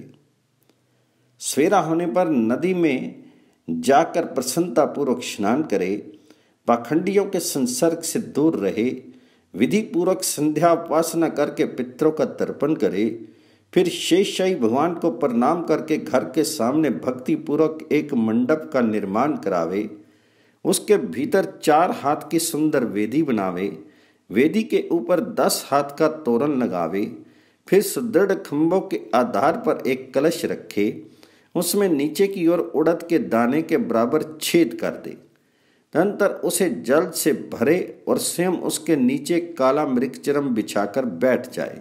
सवेरा होने पर नदी में जाकर प्रसन्नता पूर्वक स्नान करे। पाखंडियों के संसर्ग से दूर रहे। विधि पूर्वक संध्या उपासना करके पितरों का तर्पण करे। फिर शेषशायी भगवान को प्रणाम करके घर के सामने भक्ति पूर्वक एक मंडप का निर्माण करावे। उसके भीतर चार हाथ की सुंदर वेदी बनावे। वेदी के ऊपर दस हाथ का तोरण लगावे। फिर सुदृढ़ खंभों के आधार पर एक कलश रखे। उसमें नीचे की ओर उड़द के दाने के बराबर छेद कर दे। तदनंतर उसे जल से भरे और स्वयं उसके नीचे काला मृगचरम बिछाकर बैठ जाए।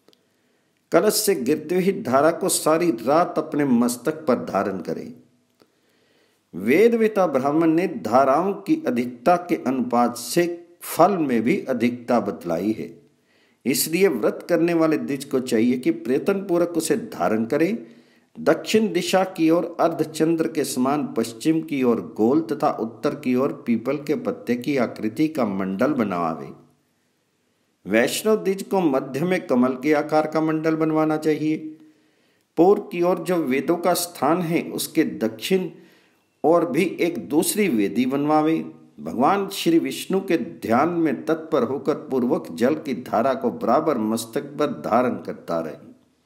कलश से गिरती हुई धारा को सारी रात अपने मस्तक पर धारण करे। वेदवेता ब्राह्मण ने धाराओं की अधिकता के अनुपात से फल में भी अधिकता बतलाई है। इसलिए व्रत करने वाले द्विज को चाहिए कि प्रयत्न पूर्वक उसे धारण करे। दक्षिण दिशा की ओर अर्धचंद्र के समान, पश्चिम की ओर गोल तथा उत्तर की ओर पीपल के पत्ते की आकृति का मंडल बनवावे। वैष्णव द्विज को मध्य में कमल के आकार का मंडल बनवाना चाहिए। पूर्व की ओर जो वेदों का स्थान है उसके दक्षिण और भी एक दूसरी वेदी बनवावे। भगवान श्री विष्णु के ध्यान में तत्पर होकर पूर्वक जल की धारा को बराबर मस्तक पर धारण करता रहे।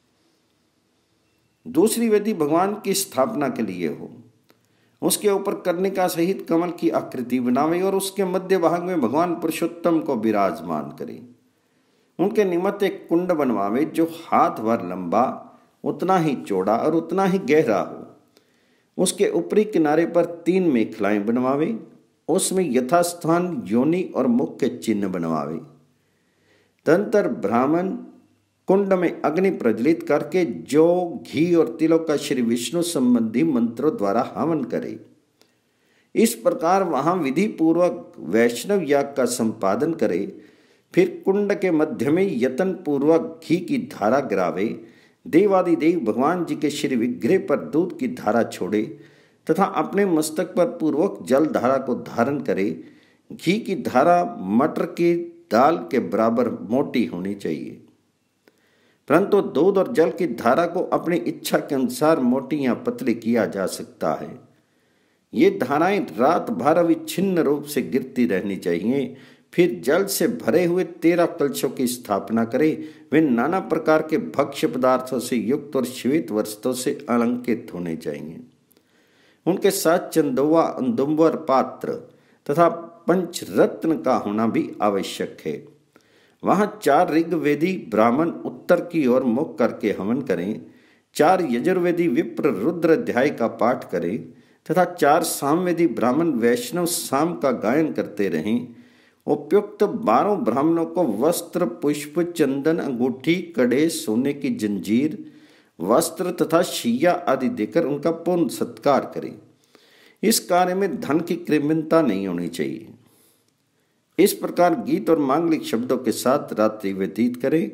दूसरी वेदी भगवान की स्थापना के लिए हो। उसके ऊपर कर्णिका सहित कमल की आकृति बनावे और उसके मध्य भाग में भगवान पुरुषोत्तम को विराजमान करे। उनके निमित्त एक कुंड बनवावे जो हाथ भर लंबा, उतना ही चौड़ा और उतना ही गहरा हो। उसके ऊपरी किनारे पर तीन मेखलाएं बनवावे। उसमें यथास्थान योनि और मुख के चिन्ह बनवावे। तदनंतर ब्राह्मण कुंड में अग्नि प्रज्वलित करके जौ, घी और तिलों का श्री विष्णु संबंधी मंत्रों द्वारा हवन करे। इस प्रकार वहां विधि पूर्वक वैष्णव याग का संपादन करे फिर कुंड के मध्य में यत्न पूर्वक घी की धारा गिरावे, देवादिदेव भगवान जी के श्री विग्रह पर दूध की धारा छोड़े तथा अपने मस्तक पर पूर्वक जल धारा को धारण करे। घी की धारा मटर की दाल के बराबर मोटी होनी चाहिए, परंतु दूध और जल की धारा को अपनी इच्छा के अनुसार मोटी या पतली किया जा सकता है। ये धाराएं रात भर अविच्छिन्न रूप से गिरती रहनी चाहिए। फिर जल से भरे हुए तेरह कलशों की स्थापना करे। वे नाना प्रकार के भक्ष्य पदार्थों से युक्त और श्वेत वस्त्रों से अलंकृत होने चाहिए। उनके साथ चंदोवा, अंदुम्बर पात्र तथा पंचरत्न का होना भी आवश्यक है। वहां चार ऋग्वेदी ब्राह्मण उत्तर की ओर मुख करके हवन करें, चार यजुर्वेदी विप्र रुद्र अध्याय का पाठ करें तथा चार सामवेदी ब्राह्मण वैष्णव साम का गायन करते रहें। उपयुक्त बारह ब्राह्मणों को वस्त्र, पुष्प, चंदन, अंगूठी, कड़े, सोने की जंजीर, वस्त्र तथा शिया आदि देकर उनका पूर्ण सत्कार करें। इस कार्य में धन की कृत्रिमता नहीं होनी चाहिए। इस प्रकार गीत और मांगलिक शब्दों के साथ रात्रि व्यतीत करें।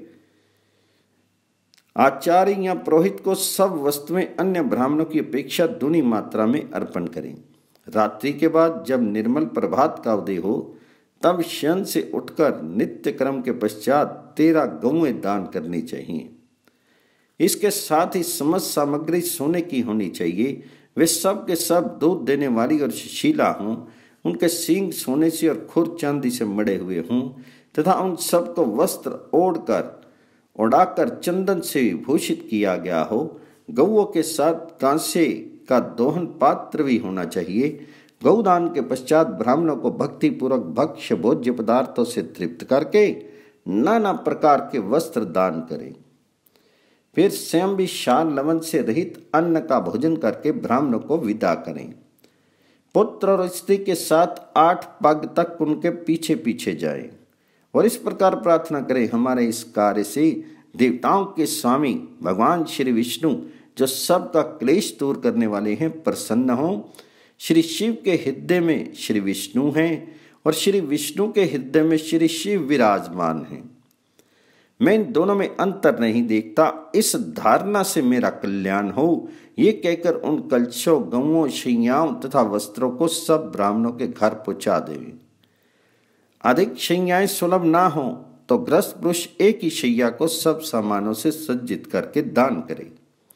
आचार्य या पुरोहित को सब वस्तुएं अन्य ब्राह्मणों की अपेक्षा दूनी मात्रा में अर्पण करें। रात्रि के बाद जब निर्मल प्रभात का उदय हो तब शयन से उठकर नित्य कर्म के पश्चात तेरह गौएं दान करनी चाहिए। इसके साथ ही समस्त सामग्री सोने की होनी चाहिए। वे सब के सब दूध देने वाली और सुशीला हों, उनके सींग सोने से और खुर चांदी से मड़े हुए हों तथा उन सब को वस्त्र ओढ़कर उड़ाकर चंदन से विभूषित किया गया हो। गौओं के साथ कांसे का दोहन पात्र भी होना चाहिए। गौदान के पश्चात ब्राह्मणों को भक्ति पूर्वक भक्ष्य भोज्य पदार्थों से तृप्त करके नाना प्रकार के वस्त्र दान करें। फिर स्वयं भी शाल लवण से रहित अन्न का भोजन करके ब्राह्मणों को विदा करें। पुत्र और स्त्री के साथ आठ पग तक उनके पीछे पीछे जाएं और इस प्रकार प्रार्थना करें, हमारे इस कार्य से देवताओं के स्वामी भगवान श्री विष्णु जो सबका क्लेश दूर करने वाले हैं प्रसन्न हों। श्री शिव के हृदय में श्री विष्णु हैं और श्री विष्णु के हृदय में श्री शिव विराजमान हैं। मैं इन दोनों में अंतर नहीं देखता, इस धारणा से मेरा कल्याण हो। ये कहकर उन कलशों, गौओं, शैयाओं तथा वस्त्रों को सब ब्राह्मणों के घर पहुंचा देवे। अधिक शैयाएं सुलभ ना हो तो ग्रस्त पुरुष एक ही शैया को सब सामानों से सज्जित करके दान करे।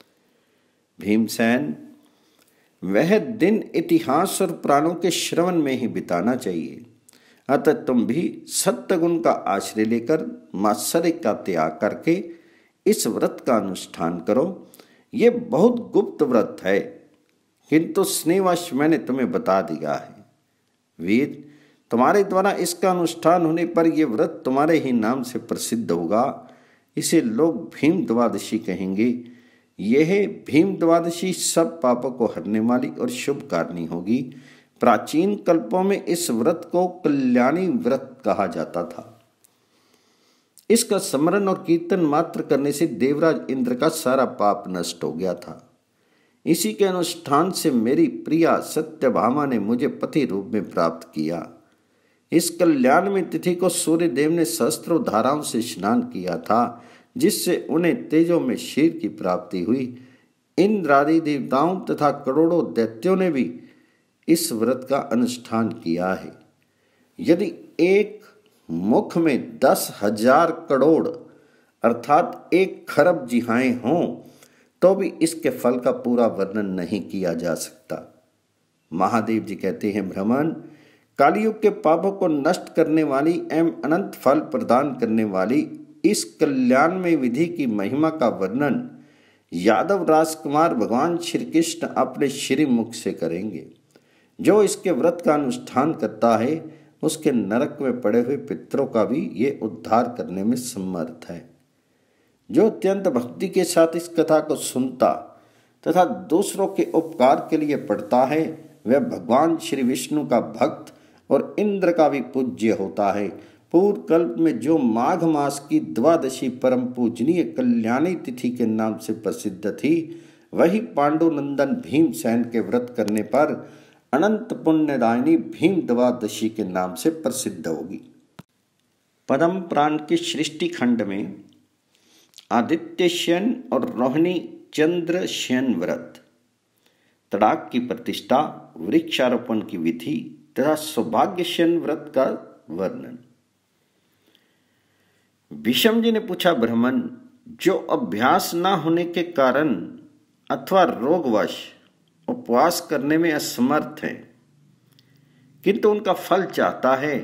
भीमसेन, वह दिन इतिहास और पुराणों के श्रवण में ही बिताना चाहिए। अतः तुम भी सत्य गुण का आश्रय लेकर मात्सर्य का त्याग करके इस व्रत का अनुष्ठान करो। ये बहुत गुप्त व्रत है, किंतु स्नेहवश मैंने तुम्हें बता दिया है। वीर, तुम्हारे द्वारा इसका अनुष्ठान होने पर यह व्रत तुम्हारे ही नाम से प्रसिद्ध होगा। इसे लोग भीम द्वादशी कहेंगे। यह भीम द्वादशी सब पापों को हरने वाली और शुभकारिणी होगी। प्राचीन कल्पों में इस व्रत को कल्याणी व्रत कहा जाता था। इसका स्मरण और कीर्तन मात्र करने से देवराज इंद्र का सारा पाप नष्ट हो गया था। इसी के अनुष्ठान से मेरी प्रिया सत्यभामा ने मुझे पति रूप में प्राप्त किया। इस कल्याण में तिथि को सूर्य देव ने सहस्त्रों धाराओं से स्नान किया था, जिससे उन्हें तेजों में शीर की प्राप्ति हुई। इंद्र आदि देवताओं तथा करोड़ों दैत्यों ने भी इस व्रत का अनुष्ठान किया है। यदि एक मुख में दस हजार करोड़ अर्थात एक खरब जिहाएं हों तो भी इसके फल का पूरा वर्णन नहीं किया जा सकता। महादेव जी कहते हैं, ब्राह्मण, कालयुग के पापों को नष्ट करने वाली एवं अनंत फल प्रदान करने वाली इस कल्याण में विधि की महिमा का वर्णन यादव राजकुमार भगवान श्री कृष्ण अपने श्री मुख से करेंगे। जो इसके व्रत का अनुष्ठान करता है उसके नरक में पड़े हुए पितरों का भी ये उद्धार करने में समर्थ है। जो अत्यंत भक्ति के साथ इस कथा को सुनता तथा दूसरों के उपकार के लिए पढ़ता है वह भगवान श्री विष्णु का भक्त और इंद्र का भी पूज्य होता है। पूर्व कल्प में जो माघ मास की द्वादशी परम पूजनीय कल्याणी तिथि के नाम से प्रसिद्ध थी, वही पांडुनंदन भीमसेन के व्रत करने पर अनंत पुण्यदायिनी भीम द्वादशी के नाम से प्रसिद्ध होगी। पद्म पुराण के सृष्टि खंड में आदित्य शयन और रोहिणी चंद्र शयन व्रत, तड़ाक की प्रतिष्ठा, वृक्षारोपण की विधि तथा सौभाग्य शयन व्रत का वर्णन। भीष्म जी ने पूछा, ब्राह्मण जो अभ्यास न होने के कारण अथवा रोगवश उपवास करने में असमर्थ है किंतु उनका फल चाहता है,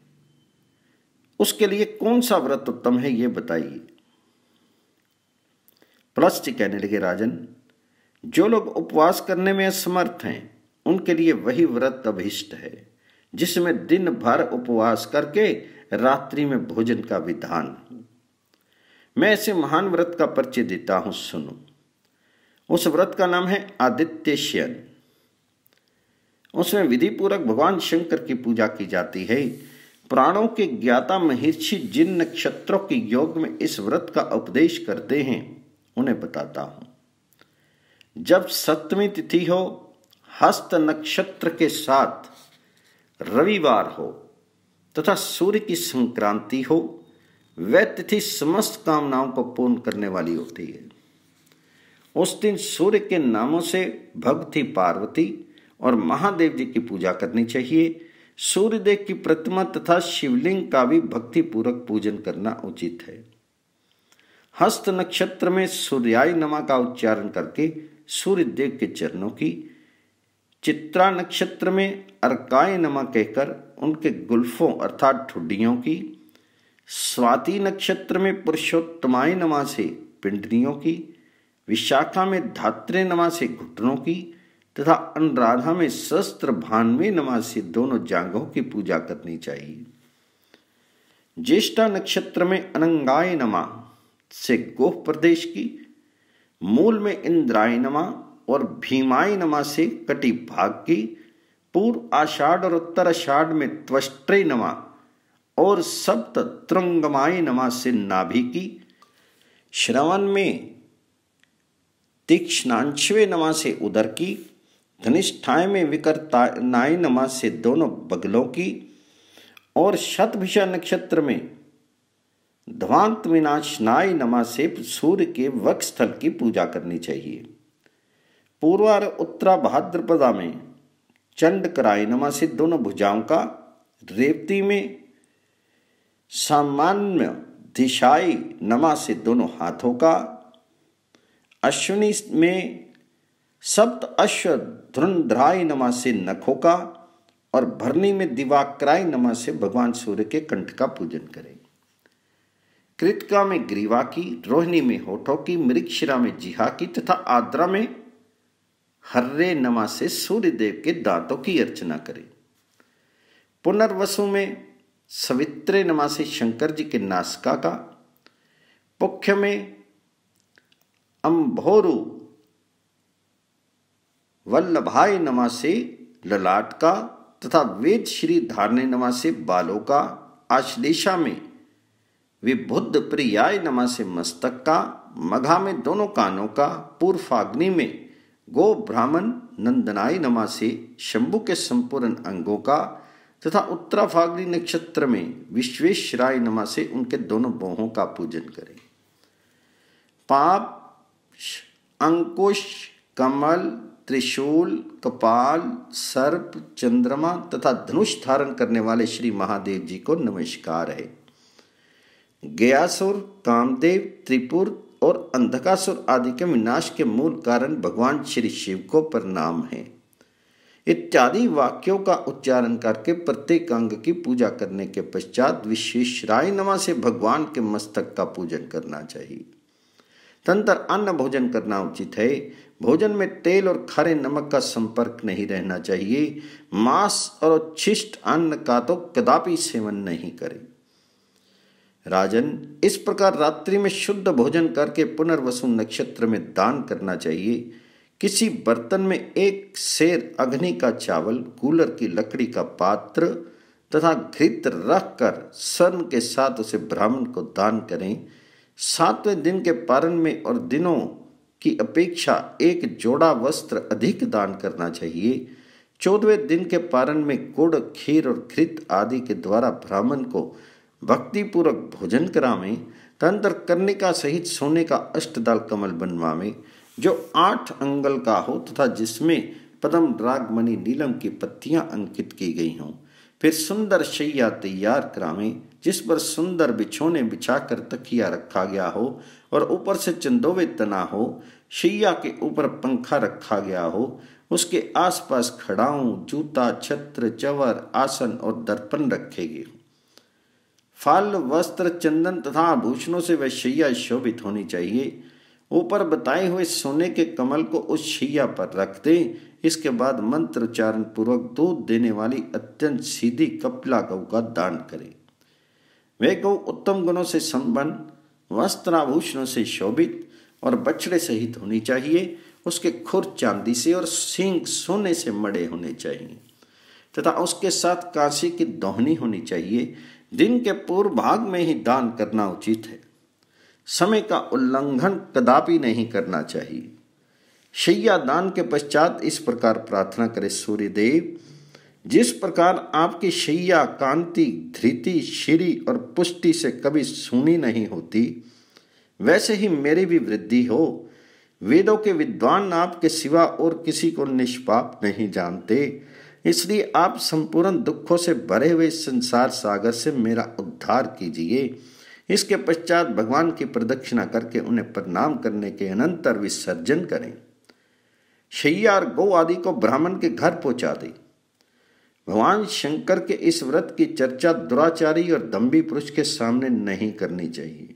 उसके लिए कौन सा व्रत उत्तम है, ये बताइए। पलस्त्य कहने लगे, राजन जो लोग उपवास करने में असमर्थ हैं उनके लिए वही व्रत अभिष्ट है जिसमें दिन भर उपवास करके रात्रि में भोजन का विधान हो। मैं ऐसे महान व्रत का परिचय देता हूं, सुनो। उस व्रत का नाम है आदित्य शयन। उसमें विधि पूर्वक भगवान शंकर की पूजा की जाती है। पुराणों के ज्ञाता महर्षि जिन नक्षत्रों के योग में इस व्रत का उपदेश करते हैं उन्हें बताता हूं। जब सप्तमी तिथि हो, हस्त नक्षत्र के साथ रविवार हो तथा सूर्य की संक्रांति हो, वह तिथि समस्त कामनाओं को पूर्ण करने वाली होती है। उस दिन सूर्य के नामों से भगवती पार्वती और महादेव जी की पूजा करनी चाहिए। सूर्यदेव की प्रतिमा तथा शिवलिंग का भी भक्ति पूर्वक पूजन करना उचित है। हस्त नक्षत्र में सूर्याय नमः का उच्चारण करके सूर्यदेव के चरणों की, चित्रा नक्षत्र में अर्काय नमः कहकर उनके गुल्फों अर्थात ठुड्डियों की, स्वाति नक्षत्र में पुरुषोत्तमाय नमः से पिंडलियों की, विशाखा में धात्रे नमः से घुटनों की तथा अनुराधा में शस्त्र भान्वे नमः से दोनों जांघों की पूजा करनी चाहिए। ज्येष्ठा नक्षत्र में अनंगाय नमः से गोह प्रदेश की, मूल में इंद्राय नमः और भीमाय नमः से कटी भाग की, पूर्व आषाढ़ और उत्तर आषाढ़ में त्वष्ट्रे नमः और सप्त त्रंगमाय नमः से नाभि की, श्रवण में तीक्ष्णांशवे नमः से उदर की, धनिष्ठाय में विकर्तानाय नमः से दोनों बगलों की और शतभिषा नक्षत्र में ध्वांत विनाशनाय नमः से सूर्य के वक्षस्थल की पूजा करनी चाहिए। पूर्वा और उत्तरा भाद्रपदा में चंडकराय नमः से दोनों भुजाओं का, रेवती में सामान्य दिशाई नमः से दोनों हाथों का, अश्विनी में सप्त अश्व धुरंध्राय नमः से नखों का और भरनी में दिवाकराय नमः से भगवान सूर्य के कंठ का पूजन करें। कृतिका में ग्रीवा की, रोहिणी में होठों की, मृगशिरा में जिहा की तथा आद्रा में हर्रे नमः से सूर्यदेव के दांतों की अर्चना करें। पुनर्वसु में सवित्रे नमः से शंकर जी के नासिका का, पुख्य में अम्भोरु वल्लभाय नमः से ललाट का तथा वेद श्री धारणे नमः से बालों का, आश्लेषा में विबुद्ध प्रियाय नमः से मस्तक का, मघा में दोनों कानों का, पूर्वाग्नि में गो ब्राह्मण नंदनाय नमः से शंभु के संपूर्ण अंगों का तथा उत्तराफाग्नि नक्षत्र में विश्वेश्वराय नमः से उनके दोनों बाहों का पूजन करें। पाप, अंकुश, कमल, त्रिशूल, कपाल, सर्प, चंद्रमा तथा धनुष धारण करने वाले श्री महादेव जी को नमस्कार है। गयासुर, कामदेव, त्रिपुर और अंधकासुर आदि के विनाश के मूल कारण भगवान श्री शिव को प्रणाम है। इत्यादि वाक्यों का उच्चारण करके प्रत्येक अंग की पूजा करने के पश्चात विश्वेश्वराय नमः से भगवान के मस्तक का पूजन करना चाहिए। तंत्र अन्न भोजन करना उचित है। भोजन में तेल और खारे नमक का संपर्क नहीं रहना चाहिए। मांस और उच्छिष्ट अन्न का तो कदापि सेवन नहीं करें। राजन, इस प्रकार रात्रि में शुद्ध भोजन करके पुनर्वसु नक्षत्र में दान करना चाहिए। किसी बर्तन में एक सेर अग्नि का चावल, कूलर की लकड़ी का पात्र तथा घृत रखकर स्वर्ण के साथ उसे ब्राह्मण को दान करें। सातवें दिन के पारण में और दिनों की अपेक्षा एक जोड़ा वस्त्र अधिक दान करना चाहिए। चौदहवें दिन के पारण में गुड़, खीर और घृत आदि के द्वारा ब्राह्मण को भक्ति पूर्वक भोजन करावे, तंत्र कर्णिका सहित सोने का अष्टदल कमल बनवावे जो आठ अंगल का हो तथा जिसमें पद्म रागमणि नीलम की पत्तियां अंकित की गई हों। फिर सुंदर शैया तैयार करावे जिस पर सुंदर बिछोने बिछाकर तकिया रखा गया हो और ऊपर से चंदोवे तना हो। शैया के ऊपर पंखा रखा गया हो, उसके आसपास खड़ाऊं, जूता, छत्र, चवर, आसन और दर्पण रखे गए। फल, वस्त्र, चंदन तथा आभूषणों से वह शैया शोभित होनी चाहिए। ऊपर बताए हुए सोने के कमल को उस शैया पर रख दें। इसके बाद मंत्र उच्चारण पूर्वक दूध देने वाली अत्यंत सीधी कपिला गौ का दान करें। वे गौ उत्तम गुणों से संपन्न, वस्त्र आभूषणों से शोभित और बछड़े सहित होनी चाहिए। उसके खुर चांदी से और सींग सोने से मड़े होने चाहिए तथा उसके साथ कांसे की दोहनी होनी चाहिए। दिन के पूर्व भाग में ही दान करना उचित है। समय का उल्लंघन कदापि नहीं करना चाहिए। शैया दान के पश्चात इस प्रकार प्रार्थना करे, सूर्यदेव, जिस प्रकार आपकी शैया कांति, धृति, श्री और पुष्टि से कभी सूनी नहीं होती, वैसे ही मेरी भी वृद्धि हो। वेदों के विद्वान आपके सिवा और किसी को निष्पाप नहीं जानते, इसलिए आप संपूर्ण दुखों से भरे हुए संसार सागर से मेरा उद्धार कीजिए। इसके पश्चात भगवान की प्रदक्षिणा करके उन्हें प्रणाम करने के अनंतर विसर्जन करें। शैया और गौ आदि को ब्राह्मण के घर पहुंचा दें। भगवान शंकर के इस व्रत की चर्चा दुराचारी और दंभी पुरुष के सामने नहीं करनी चाहिए।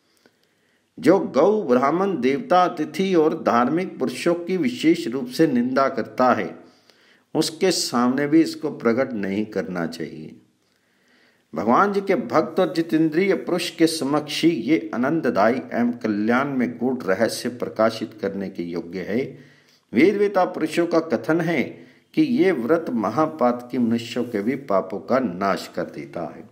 जो गौ, ब्राह्मण, देवता, अतिथि और धार्मिक पुरुषों की विशेष रूप से निंदा करता है, उसके सामने भी इसको प्रकट नहीं करना चाहिए। भगवान जी के भक्त और जितेंद्रिय पुरुष के समक्ष ही ये आनंददायी एवं कल्याण में गूढ़ रहस्य प्रकाशित करने के योग्य है। वेदवेता पुरुषों का कथन है कि ये व्रत महापात की मनुष्यों के भी पापों का नाश कर देता है।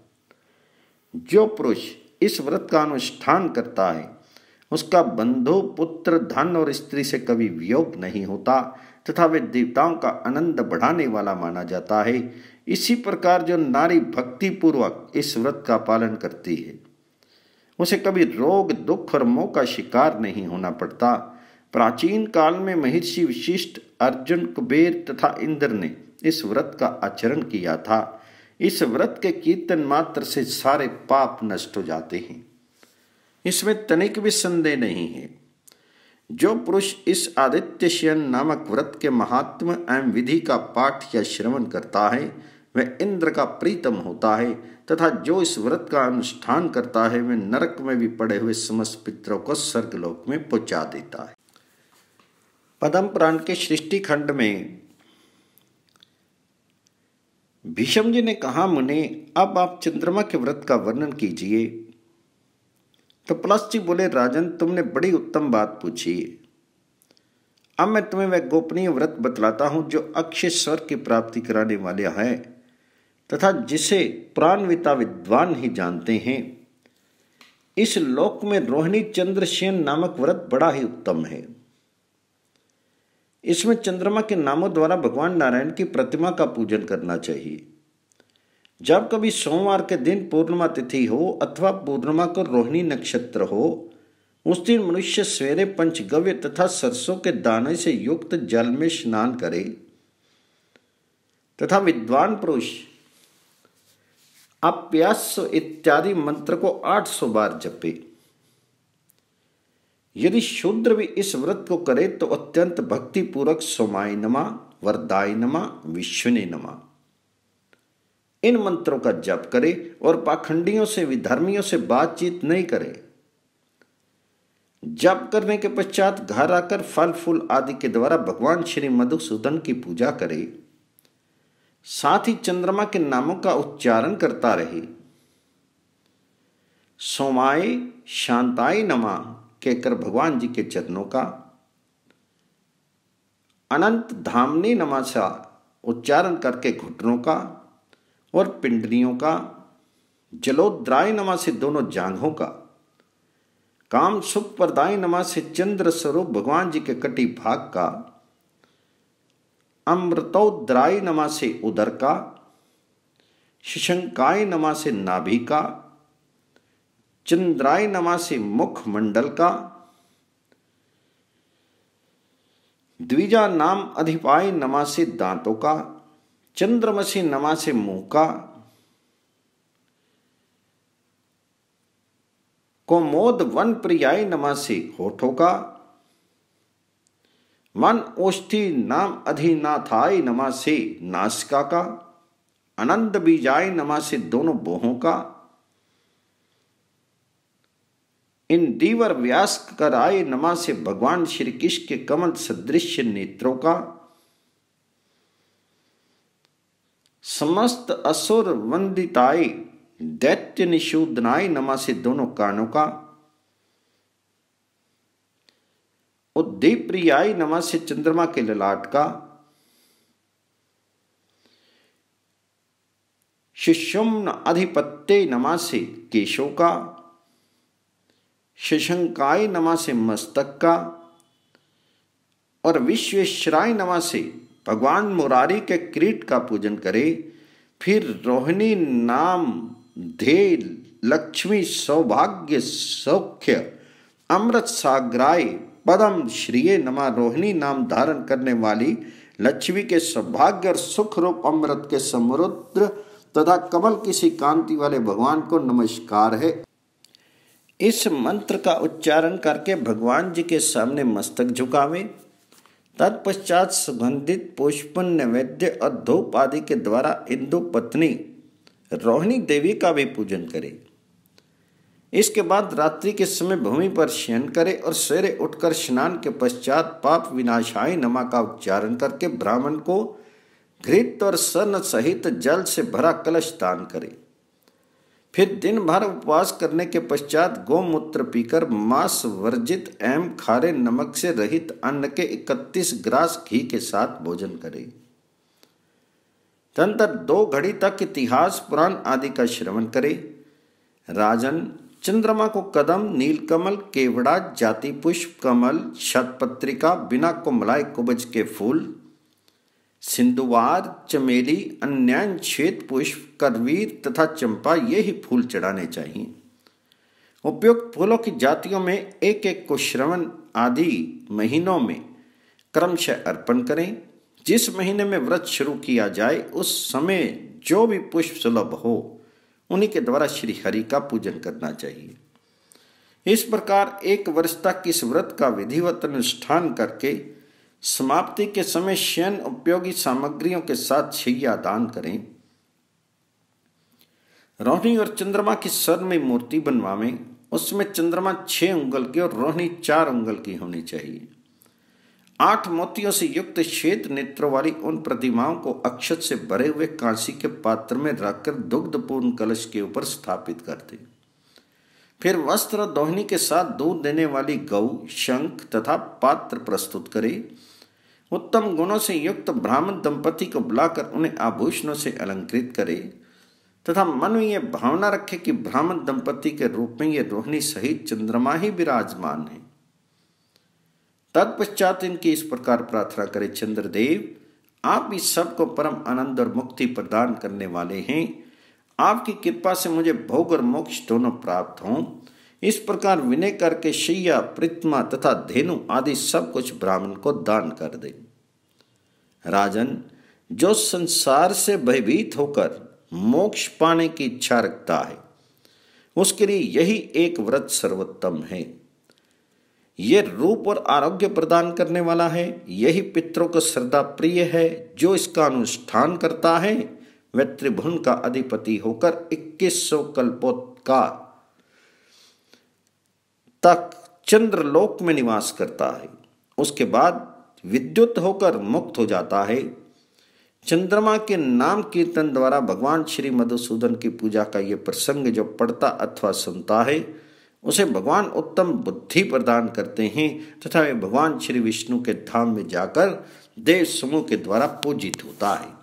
जो पुरुष इस व्रत का अनुष्ठान करता है उसका बंधु, पुत्र, धन और स्त्री से कभी वियोग नहीं होता तथा वे देवताओं का आनंद बढ़ाने वाला माना जाता है। इसी प्रकार जो नारी भक्ति पूर्वक इस व्रत का पालन करती है उसे कभी रोग, दुख और मोह का शिकार नहीं होना पड़ता। प्राचीन काल में महर्षि वशिष्ठ, अर्जुन, कुबेर तथा इंद्र ने इस व्रत का आचरण किया था। इस व्रत के कीर्तन मात्र से सारे पाप नष्ट हो जाते हैं, इसमें तनिक भी संदेह नहीं है। जो पुरुष इस आदित्य शयन नामक व्रत के महात्म एवं विधि का पाठ या श्रवण करता है वह इंद्र का प्रीतम होता है तथा जो इस व्रत का अनुष्ठान करता है वह नरक में भी पड़े हुए समस्त पितरों को स्वर्गलोक में पहुंचा देता है। पद्म पुराण के सृष्टि खंड में भीष्म जी ने कहा, मुने अब आप चंद्रमा के व्रत का वर्णन कीजिए। तो पलश जी बोले, राजन तुमने बड़ी उत्तम बात पूछी। अब मैं तुम्हें वह गोपनीय व्रत बतलाता हूं जो अक्षय स्वर्ग की प्राप्ति कराने वाला है तथा जिसे प्राणविता विद्वान ही जानते हैं। इस लोक में रोहिणी चंद्रसेन नामक व्रत बड़ा ही उत्तम है। इसमें चंद्रमा के नामों द्वारा भगवान नारायण की प्रतिमा का पूजन करना चाहिए। जब कभी सोमवार के दिन पूर्णिमा तिथि हो अथवा पूर्णिमा को रोहिणी नक्षत्र हो, उस दिन मनुष्य सवेरे पंचगव्य तथा सरसों के दाने से युक्त जल में स्नान करे तथा विद्वान पुरुष अप्यास इत्यादि मंत्र को आठ सौ बार जपे। यदि शूद्र भी इस व्रत को करे तो अत्यंत भक्ति पूर्वक सोमाय नमः, वरदाय नमः, विश्वने नमः इन मंत्रों का जप करे और पाखंडियों से, विधर्मियों से बातचीत नहीं करे। जप करने के पश्चात घर आकर फल फूल आदि के द्वारा भगवान श्री मधुसूदन की पूजा करे। साथ ही चंद्रमा के नामों का उच्चारण करता रहे। सोमाय, शांताय नमः कहकर भगवान जी के चरणों का, अनंत धामनी नमः सा उच्चारण करके घुटनों का और पिंडलियों का, जलोद्राय नमः से दोनों जांघों का, काम सुख प्रदाय नमः से चंद्र स्वरूप भगवान जी के कटी भाग का, अमृतोद्राय नमः से उदर का, शशंकाय नमः से नाभि का चंद्राय नमः से मुख मंडल का, द्विजा नाम अधिपाय नमः से दांतों का, चंद्रमसी नमः से मुंह का, कोमोद वन प्रियाय नमः से होठों का, मन ओष्ठी नाम अधिनाथाय नमः से नासिका का, आनंद बीजाय नमः से दोनों बोहों का, इन दीवर व्यास कराय नमः से भगवान श्री कृष्ण के कमल सदृश नेत्रों का, समस्त असुर वंदिताय दैत्य निशूदनाय नमः से दोनों कानों का, उद्दीप्रियाय नमः से चंद्रमा के ललाट का, शिशुम्न अधिपत्य नमः से केशों का, शशंकाय नमः से मस्तक का, और विश्वेश्वराय नमः से भगवान मुरारी के किरीट का पूजन करे। फिर रोहिणी नाम धे लक्ष्मी सौभाग्य सौख्य अमृत सागराय पदम श्रीये नमः, रोहिणी नाम धारण करने वाली लक्ष्मी के सौभाग्य और सुख रूप अमृत के समुद्र तथा कमल किसी कांति वाले भगवान को नमस्कार है। इस मंत्र का उच्चारण करके भगवान जी के सामने मस्तक झुकावे। तत्पश्चात सुगंधित पुष्पन नैवेद्य और धूप आदि के द्वारा इंदु पत्नी रोहिणी देवी का भी पूजन करे। इसके बाद रात्रि के समय भूमि पर शयन करे और सवेरे उठकर स्नान के पश्चात पाप विनाशाय नमः का उच्चारण करके ब्राह्मण को घृत और स्वर्ण सहित जल से भरा कलश दान करे। फिर दिन भर उपवास करने के पश्चात गोमूत्र पीकर मांस वर्जित एवं खारे नमक से रहित अन्न के इकतीस ग्रास घी के साथ भोजन करे। तदनंतर दो घड़ी तक इतिहास पुराण आदि का श्रवण करे। राजन, चंद्रमा को कदम, नीलकमल, केवड़ा, जाति पुष्प, कमल, शतपत्रिका, बिना कुमलाय कुबज के फूल, सिंधुवार, चमेली, अन्यान श्वेत पुष्प, करवीर तथा चंपा ये ही फूल चढ़ाने चाहिए। उपयुक्त फूलों की जातियों में एक एक को श्रवण आदि महीनों में क्रमशः अर्पण करें। जिस महीने में व्रत शुरू किया जाए उस समय जो भी पुष्प सुलभ हो उन्हीं के द्वारा श्री हरि का पूजन करना चाहिए। इस प्रकार एक वर्ष तक इस व्रत का विधिवत अनुष्ठान करके समाप्ति के समय शयन उपयोगी सामग्रियों के साथ शैया दान करें। रोहिणी और चंद्रमा की स्वर्ण में मूर्ति बनवावें। उसमें चंद्रमा छह उंगल की और रोहिणी चार उंगल की होनी चाहिए। आठ मोतियों से युक्त श्वेत नेत्रों वाली उन प्रतिमाओं को अक्षत से भरे हुए कांसी के पात्र में रखकर दुग्धपूर्ण कलश के ऊपर स्थापित कर दें। फिर वस्त्र और दोहिनी के साथ दूध देने वाली गौ, शंख तथा पात्र प्रस्तुत करे। उत्तम गुणों से युक्त ब्राह्मण दंपति को बुलाकर उन्हें आभूषणों से अलंकृत करे तथा मन में यह भावना रखे कि ब्राह्मण दंपति के रूप में ये रोहिणी सहित चंद्रमा ही विराजमान है। तत्पश्चात इनकी इस प्रकार प्रार्थना करे, चंद्रदेव, आप इस सबको परम आनंद और मुक्ति प्रदान करने वाले हैं। आपकी कृपा से मुझे भोग और मोक्ष दोनों प्राप्त हों। इस प्रकार विनय करके शैया, प्रतिमा तथा धेनु आदि सब कुछ ब्राह्मण को दान कर दे। राजन, जो संसार से भयभीत होकर मोक्ष पाने की इच्छा रखता है उसके लिए यही एक व्रत सर्वोत्तम है। ये रूप और आरोग्य प्रदान करने वाला है। यही पितरों को श्रद्धा प्रिय है। जो इसका अनुष्ठान करता है वह त्रिभुवन का अधिपति होकर इक्कीस सौ कल्पों का तक चंद्रलोक में निवास करता है। उसके बाद विद्युत होकर मुक्त हो जाता है। चंद्रमा के नाम कीर्तन द्वारा भगवान श्री मधुसूदन की पूजा का ये प्रसंग जो पढ़ता अथवा सुनता है उसे भगवान उत्तम बुद्धि प्रदान करते हैं तथा वे भगवान श्री विष्णु के धाम में जाकर देव समूह के द्वारा पूजित होता है।